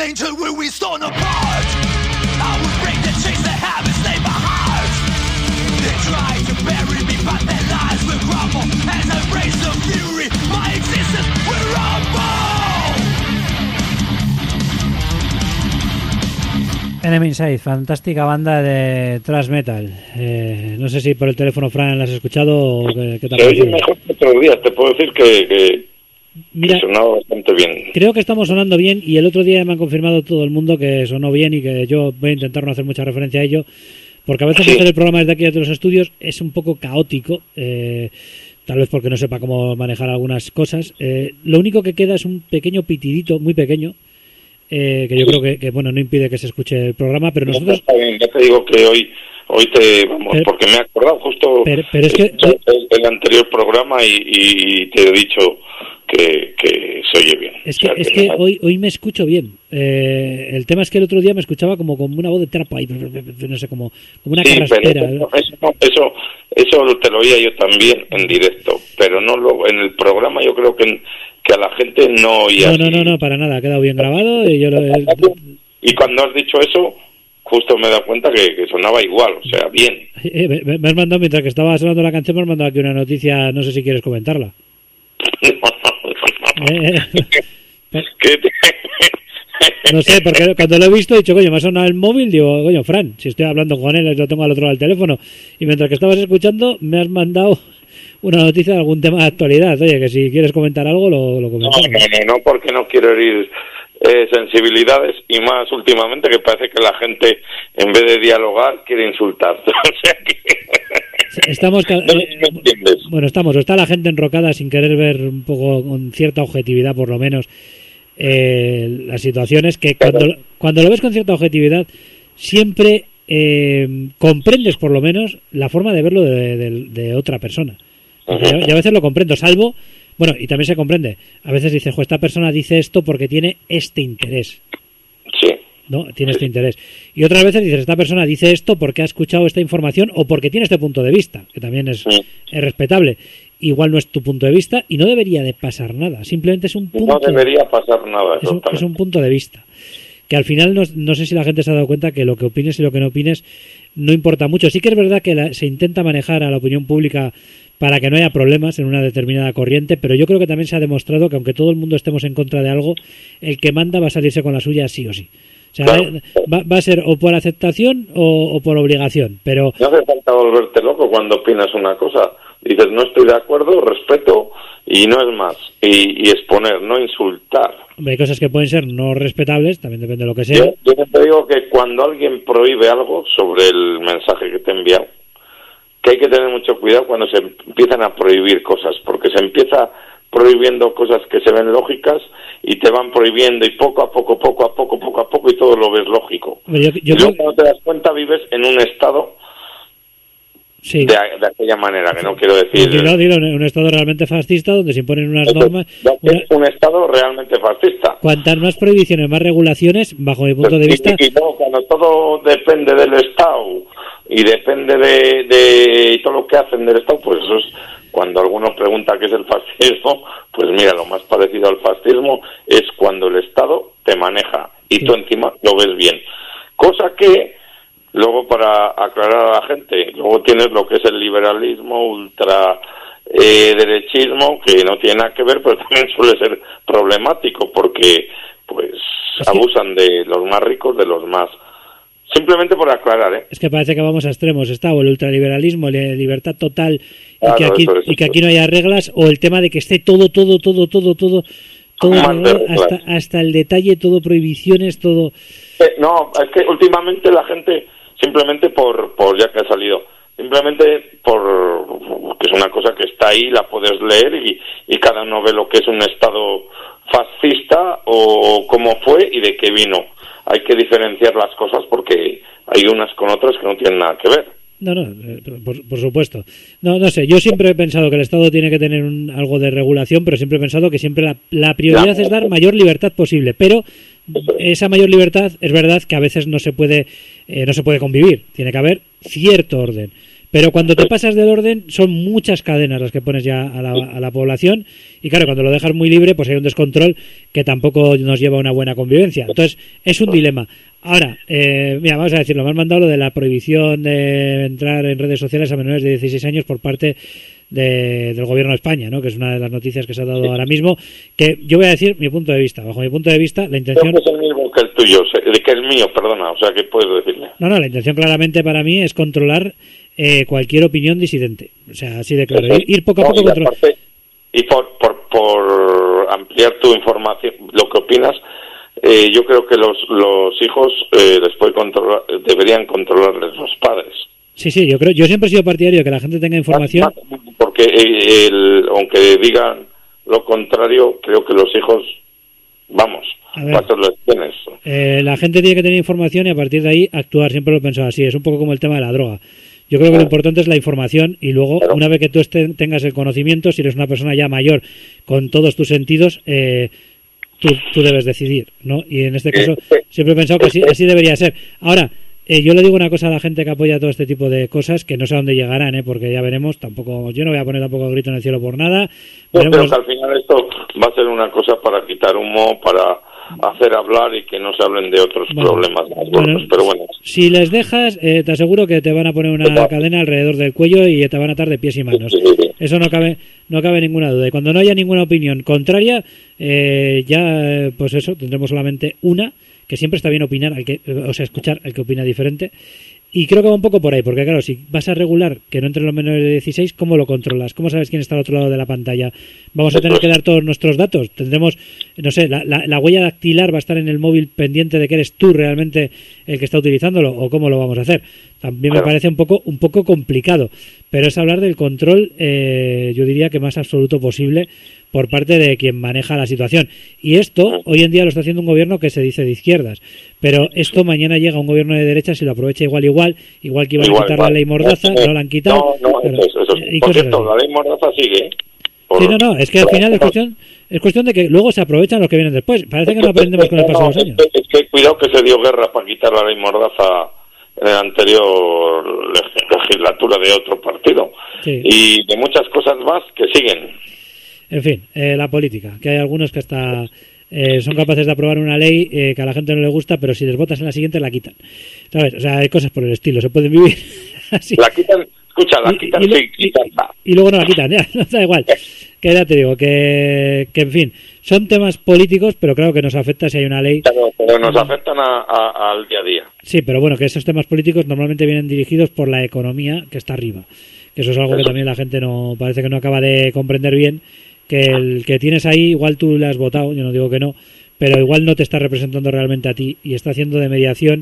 angel will we torn apart. I will break the chains that have enslaved my heart. They try to bury me, but their lies will crumble as I raise the fury. My existence will rumble. Enemy Inside, fantástica banda de thrash metal. No sé si por el teléfono, Fran, la has escuchado o qué tal. Se oye mejor que otros días, te puedo decir que sonaba bastante bien. Creo que estamos sonando bien y el otro día me han confirmado todo el mundo que sonó bien y que yo voy a intentar no hacer mucha referencia a ello, porque a veces hacer el programa desde aquí, desde los estudios, es un poco caótico, tal vez porque no sepa cómo manejar algunas cosas. Lo único que queda es un pequeño pitidito, muy pequeño, que yo creo que bueno, no impide que se escuche el programa, pero nosotros... Está bien, ya te digo que hoy te vamos, porque me he acordado justo pero es que el anterior programa y te he dicho que se oye bien. Es que hoy me escucho bien. El tema es que el otro día me escuchaba como una voz de trapo ahí, no sé, como una carraspera. Eso te lo oía yo también en directo, pero no en el programa yo creo que a la gente no oía. No, para nada, ha quedado bien grabado y cuando has dicho eso, justo me he dado cuenta que sonaba igual, o sea, bien. Me has mandado, mientras que estaba sonando la canción, me has mandado aquí una noticia, no sé si quieres comentarla. No sé, porque cuando lo he visto he dicho, coño, me ha sonado el móvil, digo, coño, Fran, si estoy hablando con él, lo tengo al otro lado del teléfono, y mientras que estabas escuchando me has mandado una noticia de algún tema de actualidad. Oye, que si quieres comentar algo lo comentamos. No, porque no quiero herir sensibilidades, y más últimamente que parece que la gente en vez de dialogar quiere insultar. O sea que... está la gente enrocada sin querer ver un poco con cierta objetividad, por lo menos, las situaciones que cuando lo ves con cierta objetividad siempre comprendes por lo menos la forma de verlo de otra persona. Y a veces lo comprendo, salvo, bueno, y también se comprende, a veces dices, esta persona dice esto porque tiene este interés. Sí. ¿No? Tiene este interés. Y otras veces dices, esta persona dice esto porque ha escuchado esta información o porque tiene este punto de vista, que también es respetable. Igual no es tu punto de vista y no debería de pasar nada. Simplemente es un punto. No debería pasar nada. Es un punto de vista. Que al final no sé si la gente se ha dado cuenta que lo que opines y lo que no opines no importa mucho. Sí que es verdad que se intenta manejar a la opinión pública para que no haya problemas en una determinada corriente, pero yo creo que también se ha demostrado que aunque todo el mundo estemos en contra de algo, el que manda va a salirse con la suya sí o sí. O sea, claro. va a ser o por aceptación o por obligación, pero... No hace falta volverte loco cuando opinas una cosa. Dices, no estoy de acuerdo, respeto, y no es más. Y exponer, no insultar. Hay cosas que pueden ser no respetables, también depende de lo que sea. Yo te digo que cuando alguien prohíbe algo sobre el mensaje que te envía, que hay que tener mucho cuidado cuando se empiezan a prohibir cosas, porque se empieza prohibiendo cosas que se ven lógicas y te van prohibiendo y poco a poco y todo lo ves lógico. Y luego cuando te das cuenta vives en un estado de aquella manera, que no quiero decir... Dilo, un estado realmente fascista donde se imponen unas normas... Es un estado realmente fascista. Cuantas más prohibiciones, más regulaciones, bajo mi punto de vista... Y luego cuando todo depende del Estado y depende de todo lo que hacen del Estado, pues eso es... Cuando alguno pregunta qué es el fascismo, pues mira, lo más parecido al fascismo es cuando el Estado te maneja y tú encima lo ves bien. Cosa que, luego para aclarar a la gente, luego tienes lo que es el liberalismo, derechismo, que no tiene nada que ver, pero también suele ser problemático porque pues abusan de los más ricos, de los más... Simplemente por aclarar, ¿eh? Es que parece que vamos a extremos. Está o el ultraliberalismo, la libertad total, claro, y que aquí no haya reglas, o el tema de que esté todo hasta el detalle, todo prohibiciones, todo... No, es que últimamente la gente, simplemente por ya que ha salido, simplemente que es una cosa que está ahí, la puedes leer y cada uno ve lo que es un estado fascista o cómo fue y de qué vino. Hay que diferenciar las cosas porque hay unas con otras que no tienen nada que ver. No, por supuesto. No sé, yo siempre he pensado que el Estado tiene que tener algo de regulación, pero siempre he pensado que siempre la prioridad es dar mayor libertad posible, pero esa mayor libertad es verdad que a veces no se puede convivir, tiene que haber cierto orden. Pero cuando te pasas del orden, son muchas cadenas las que pones ya a la población. Y claro, cuando lo dejas muy libre, pues hay un descontrol que tampoco nos lleva a una buena convivencia. Entonces, es un dilema. Ahora, mira, vamos a decirlo. Me han mandado lo de la prohibición de entrar en redes sociales a menores de 16 años por parte del gobierno de España, ¿no? Que es una de las noticias que se ha dado ahora mismo. Que yo voy a decir mi punto de vista. Bajo mi punto de vista, la intención... Creo que es el mismo que el tuyo, que el mío, perdona. O sea, ¿qué puedo decirle? No, la intención claramente para mí es controlar cualquier opinión disidente. O sea, así de claro. Ir poco a poco controlando. Y por ampliar tu información, lo que opinas, yo creo que los hijos después deberían controlarles los padres. Sí, yo siempre he sido partidario de que la gente tenga información. Porque aunque digan lo contrario, creo que los hijos, vamos, la gente tiene que tener información y a partir de ahí actuar. Siempre lo he pensado así. Es un poco como el tema de la droga. Yo creo que lo importante es la información y luego, una vez que tú tengas el conocimiento, si eres una persona ya mayor con todos tus sentidos, tú debes decidir, ¿no? Y en este caso siempre he pensado que así debería ser. Ahora, yo le digo una cosa a la gente que apoya todo este tipo de cosas, que no sé a dónde llegarán, porque ya veremos. Tampoco, yo no voy a poner tampoco grito en el cielo por nada. Pero que al final esto va a ser una cosa para quitar humo, para hacer hablar y que no se hablen de otros problemas más gordos, pero bueno. Si les dejas, te aseguro que te van a poner una cadena alrededor del cuello y te van a atar de pies y manos. Sí. Eso no cabe ninguna duda. Y cuando no haya ninguna opinión contraria, pues eso, tendremos solamente una, que siempre está bien opinar, escuchar al que opina diferente. Y creo que va un poco por ahí, porque claro, si vas a regular que no entren los menores de 16, ¿cómo lo controlas? ¿Cómo sabes quién está al otro lado de la pantalla? ¿Vamos a tener que dar todos nuestros datos? Tendremos, no sé, la huella dactilar va a estar en el móvil pendiente de que eres tú realmente el que está utilizándolo, o cómo lo vamos a hacer. También me parece un poco complicado, pero es hablar del control, yo diría que más absoluto posible por parte de quien maneja la situación. Y esto hoy en día lo está haciendo un gobierno que se dice de izquierdas, pero esto mañana llega un gobierno de derechas y lo aprovecha igual que iban a quitar la ley Mordaza, no la han quitado. Eso. Por cierto, la ley Mordaza sigue. Sí, es que al final es cuestión de que luego se aprovechan los que vienen después. Parece que no aprendemos con el paso de los años. Es que cuidado que se dio guerra para quitar la ley Mordaza en la anterior legislatura de otro partido. Sí. Y de muchas cosas más que siguen. En fin, la política, que hay algunos que hasta son capaces de aprobar una ley que a la gente no le gusta, pero si les votas en la siguiente la quitan, ¿sabes? O sea, hay cosas por el estilo, se pueden vivir así. La quitan, escucha, la quitan y luego no la quitan, ya, no da igual. Que ya te digo, que en fin, son temas políticos, pero claro que nos afecta si hay una ley. Claro, pero nos afectan al día a día. Sí, pero bueno, que esos temas políticos normalmente vienen dirigidos por la economía que está arriba, que eso es algo que también la gente parece que no acaba de comprender bien. Que el que tienes ahí, igual tú le has votado, yo no digo que no, pero igual no te está representando realmente a ti y está haciendo de mediación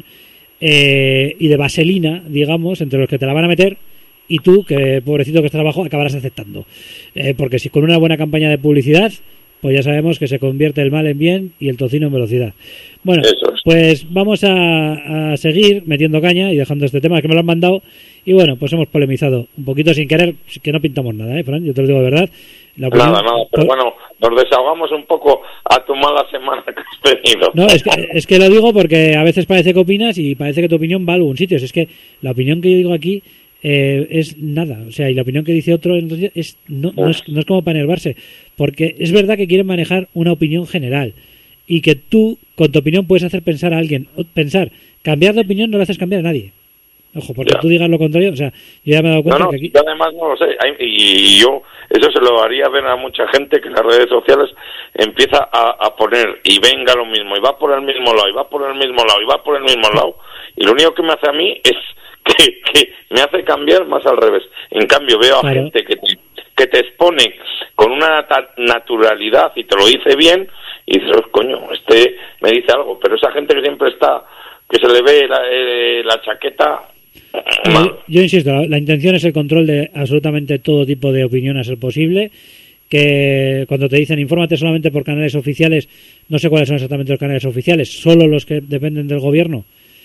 y de vaselina, digamos, entre los que te la van a meter y tú, que pobrecito que estás abajo, acabarás aceptando. Porque si con una buena campaña de publicidad, pues ya sabemos que se convierte el mal en bien y el tocino en velocidad. Bueno, pues vamos a seguir metiendo caña y dejando este tema, que me lo han mandado. Y bueno, pues hemos polemizado un poquito sin querer, que no pintamos nada, Fran, yo te lo digo de verdad. Nada, pero bueno, nos desahogamos un poco a tu mala semana que has tenido. No, es que lo digo porque a veces parece que opinas y parece que tu opinión va a algún sitio. Es que la opinión que yo digo aquí es nada, o sea, y la opinión que dice otro entonces no es como para enervarse, porque es verdad que quieren manejar una opinión general y que tú con tu opinión puedes hacer pensar a alguien, cambiar de opinión no le haces cambiar a nadie. Ojo, porque tú digas lo contrario, o sea, yo ya me he dado cuenta que aquí... Yo además no lo sé, y yo eso se lo haría ver a mucha gente que en las redes sociales empieza a poner, y venga lo mismo, y va por el mismo lado, y va por el mismo lado, y va por el mismo lado, y lo único que me hace a mí es que me hace cambiar más al revés. En cambio veo a gente que te expone con una naturalidad y te lo dice bien, y dices, coño, me dice algo, pero esa gente que siempre está, que se le ve la chaqueta... Yo insisto, la intención es el control de absolutamente todo tipo de opinión a ser posible, que cuando te dicen infórmate solamente por canales oficiales, no sé cuáles son exactamente los canales oficiales, solo los que dependen del gobierno,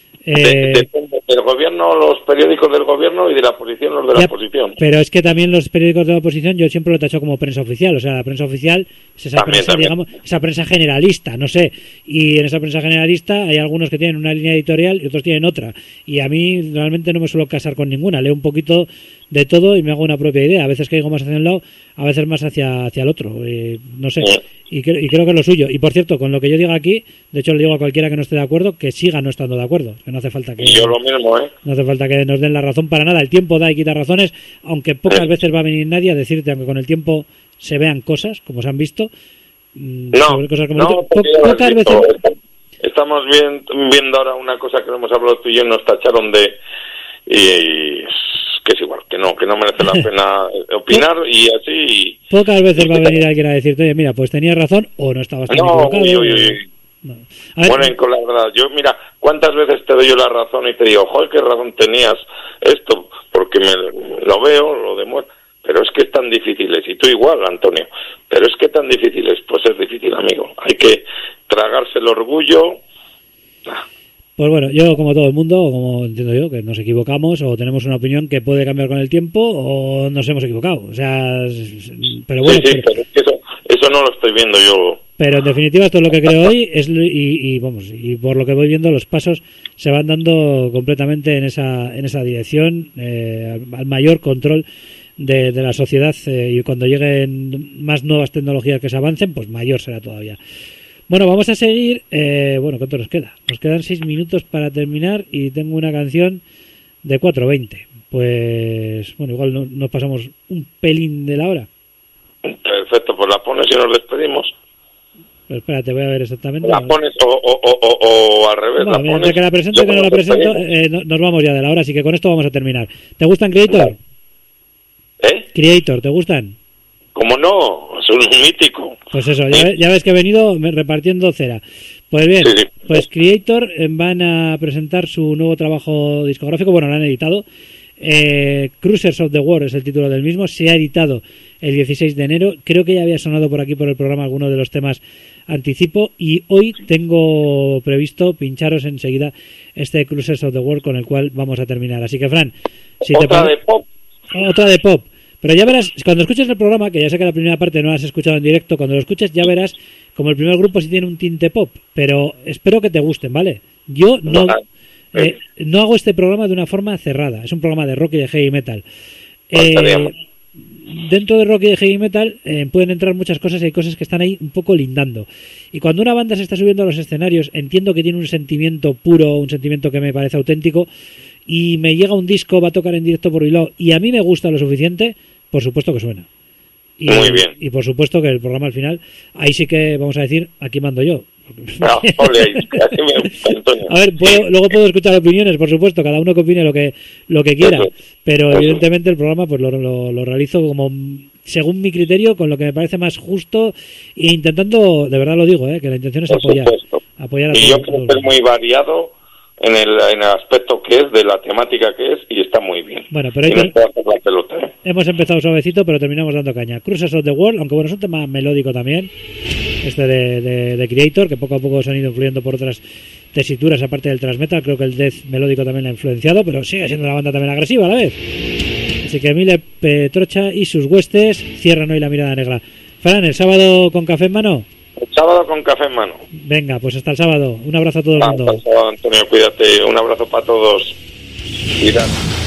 Depende del gobierno, los periódicos del gobierno, y de la oposición, los de la oposición. Pero es que también los periódicos de la oposición yo siempre lo he tachado como prensa oficial. O sea, la prensa oficial es esa prensa, digamos, esa prensa generalista, no sé. Y en esa prensa generalista hay algunos que tienen una línea editorial y otros tienen otra. Y a mí realmente no me suelo casar con ninguna. Leo un poquito de todo y me hago una propia idea. A veces caigo más hacia un lado, a veces más hacia el otro. No sé. Y creo que es lo suyo. Y por cierto, con lo que yo diga aquí, de hecho le digo a cualquiera que no esté de acuerdo que siga no estando de acuerdo. Que no hace falta que... Y yo lo mismo, No hace falta que nos den la razón para nada. El tiempo da y quita razones, aunque pocas veces va a venir nadie a decirte, aunque con el tiempo se vean cosas, como se han visto. Sobre cosas como pocas veces... Estamos viendo ahora una cosa que no hemos hablado tú y yo, nos tacharon de... Y que es igual, que no merece la pena opinar, y así... Pocas veces va a venir alguien a decirte, oye, mira, pues tenías razón o no estabas tan equivocado. No. Bueno, con la verdad, yo, mira, ¿cuántas veces te doy yo la razón y te digo, joder, qué razón tenías esto? Porque lo veo, lo demuestro, pero es que es tan difícil, y tú igual, Antonio, pero es que tan difícil es, pues es difícil, amigo, hay que tragarse el orgullo. Pues bueno, yo como todo el mundo, como entiendo yo, que nos equivocamos o tenemos una opinión que puede cambiar con el tiempo o nos hemos equivocado. O sea, pero bueno. Sí, pero eso no lo estoy viendo yo. Pero en definitiva esto es lo que creo hoy y por lo que voy viendo los pasos se van dando completamente en esa dirección, al mayor control de la sociedad, y cuando lleguen más nuevas tecnologías que se avancen, pues mayor será todavía. Bueno, vamos a seguir. ¿Cuánto nos queda? Nos quedan 6 minutos para terminar y tengo una canción de 4:20. Pues, bueno, igual nos pasamos un pelín de la hora. Perfecto, pues la pones y nos despedimos. Pero espérate, voy a ver exactamente. La pones o al revés. Bueno, mientras que la presento y que no la presento, nos vamos ya de la hora, así que con esto vamos a terminar. ¿Te gustan Creator? Creator, ¿te gustan? ¿Cómo no? Es un mítico. Pues eso, ya ves que he venido repartiendo cera. Pues bien, pues Creator van a presentar su nuevo trabajo discográfico. Bueno, lo han editado. Cruisers of the World es el título del mismo. Se ha editado el 16 de enero. Creo que ya había sonado por aquí por el programa alguno de los temas anticipo. Y hoy tengo previsto pincharos enseguida este Cruisers of the World con el cual vamos a terminar. Así que, Fran, si ¿Otra de pop? Otra de pop. Pero ya verás, cuando escuches el programa, que ya sé que la primera parte no la has escuchado en directo, cuando lo escuches ya verás como el primer grupo sí tiene un tinte pop, pero espero que te gusten, ¿vale? Yo no hago este programa de una forma cerrada, es un programa de rock y de heavy metal. Dentro de rock y de heavy metal pueden entrar muchas cosas y hay cosas que están ahí un poco lindando. Y cuando una banda se está subiendo a los escenarios, entiendo que tiene un sentimiento puro, un sentimiento que me parece auténtico, y me llega un disco, va a tocar en directo por Bilbao y a mí me gusta lo suficiente, por supuesto que suena. Muy bien. Y por supuesto que el programa al final, ahí sí que vamos a decir, aquí mando yo. No, así me gusta, Antonio. A ver, luego puedo escuchar opiniones, por supuesto, cada uno que opine lo que quiera, pero evidentemente el programa pues lo realizo como según mi criterio, con lo que me parece más justo e intentando, de verdad lo digo, que la intención es apoyar a y yo creo que es muy variado en el aspecto que es, de la temática que es, y está muy bien. Bueno, pero hemos empezado suavecito, pero terminamos dando caña. Cruisers of the World, aunque bueno, es un tema melódico también, este de Creator, que poco a poco se han ido influyendo por otras tesituras aparte del thrash metal. Creo que el death melódico también la ha influenciado, pero sigue siendo una banda también agresiva a la vez. Así que Mile Petrocha y sus huestes cierran hoy la mirada negra. Fran, ¿el sábado con café en mano? El sábado con café en mano. Venga, pues hasta el sábado. Un abrazo a todo el mundo. Hasta el sábado, Antonio, cuídate. Un abrazo para todos. Cuídate.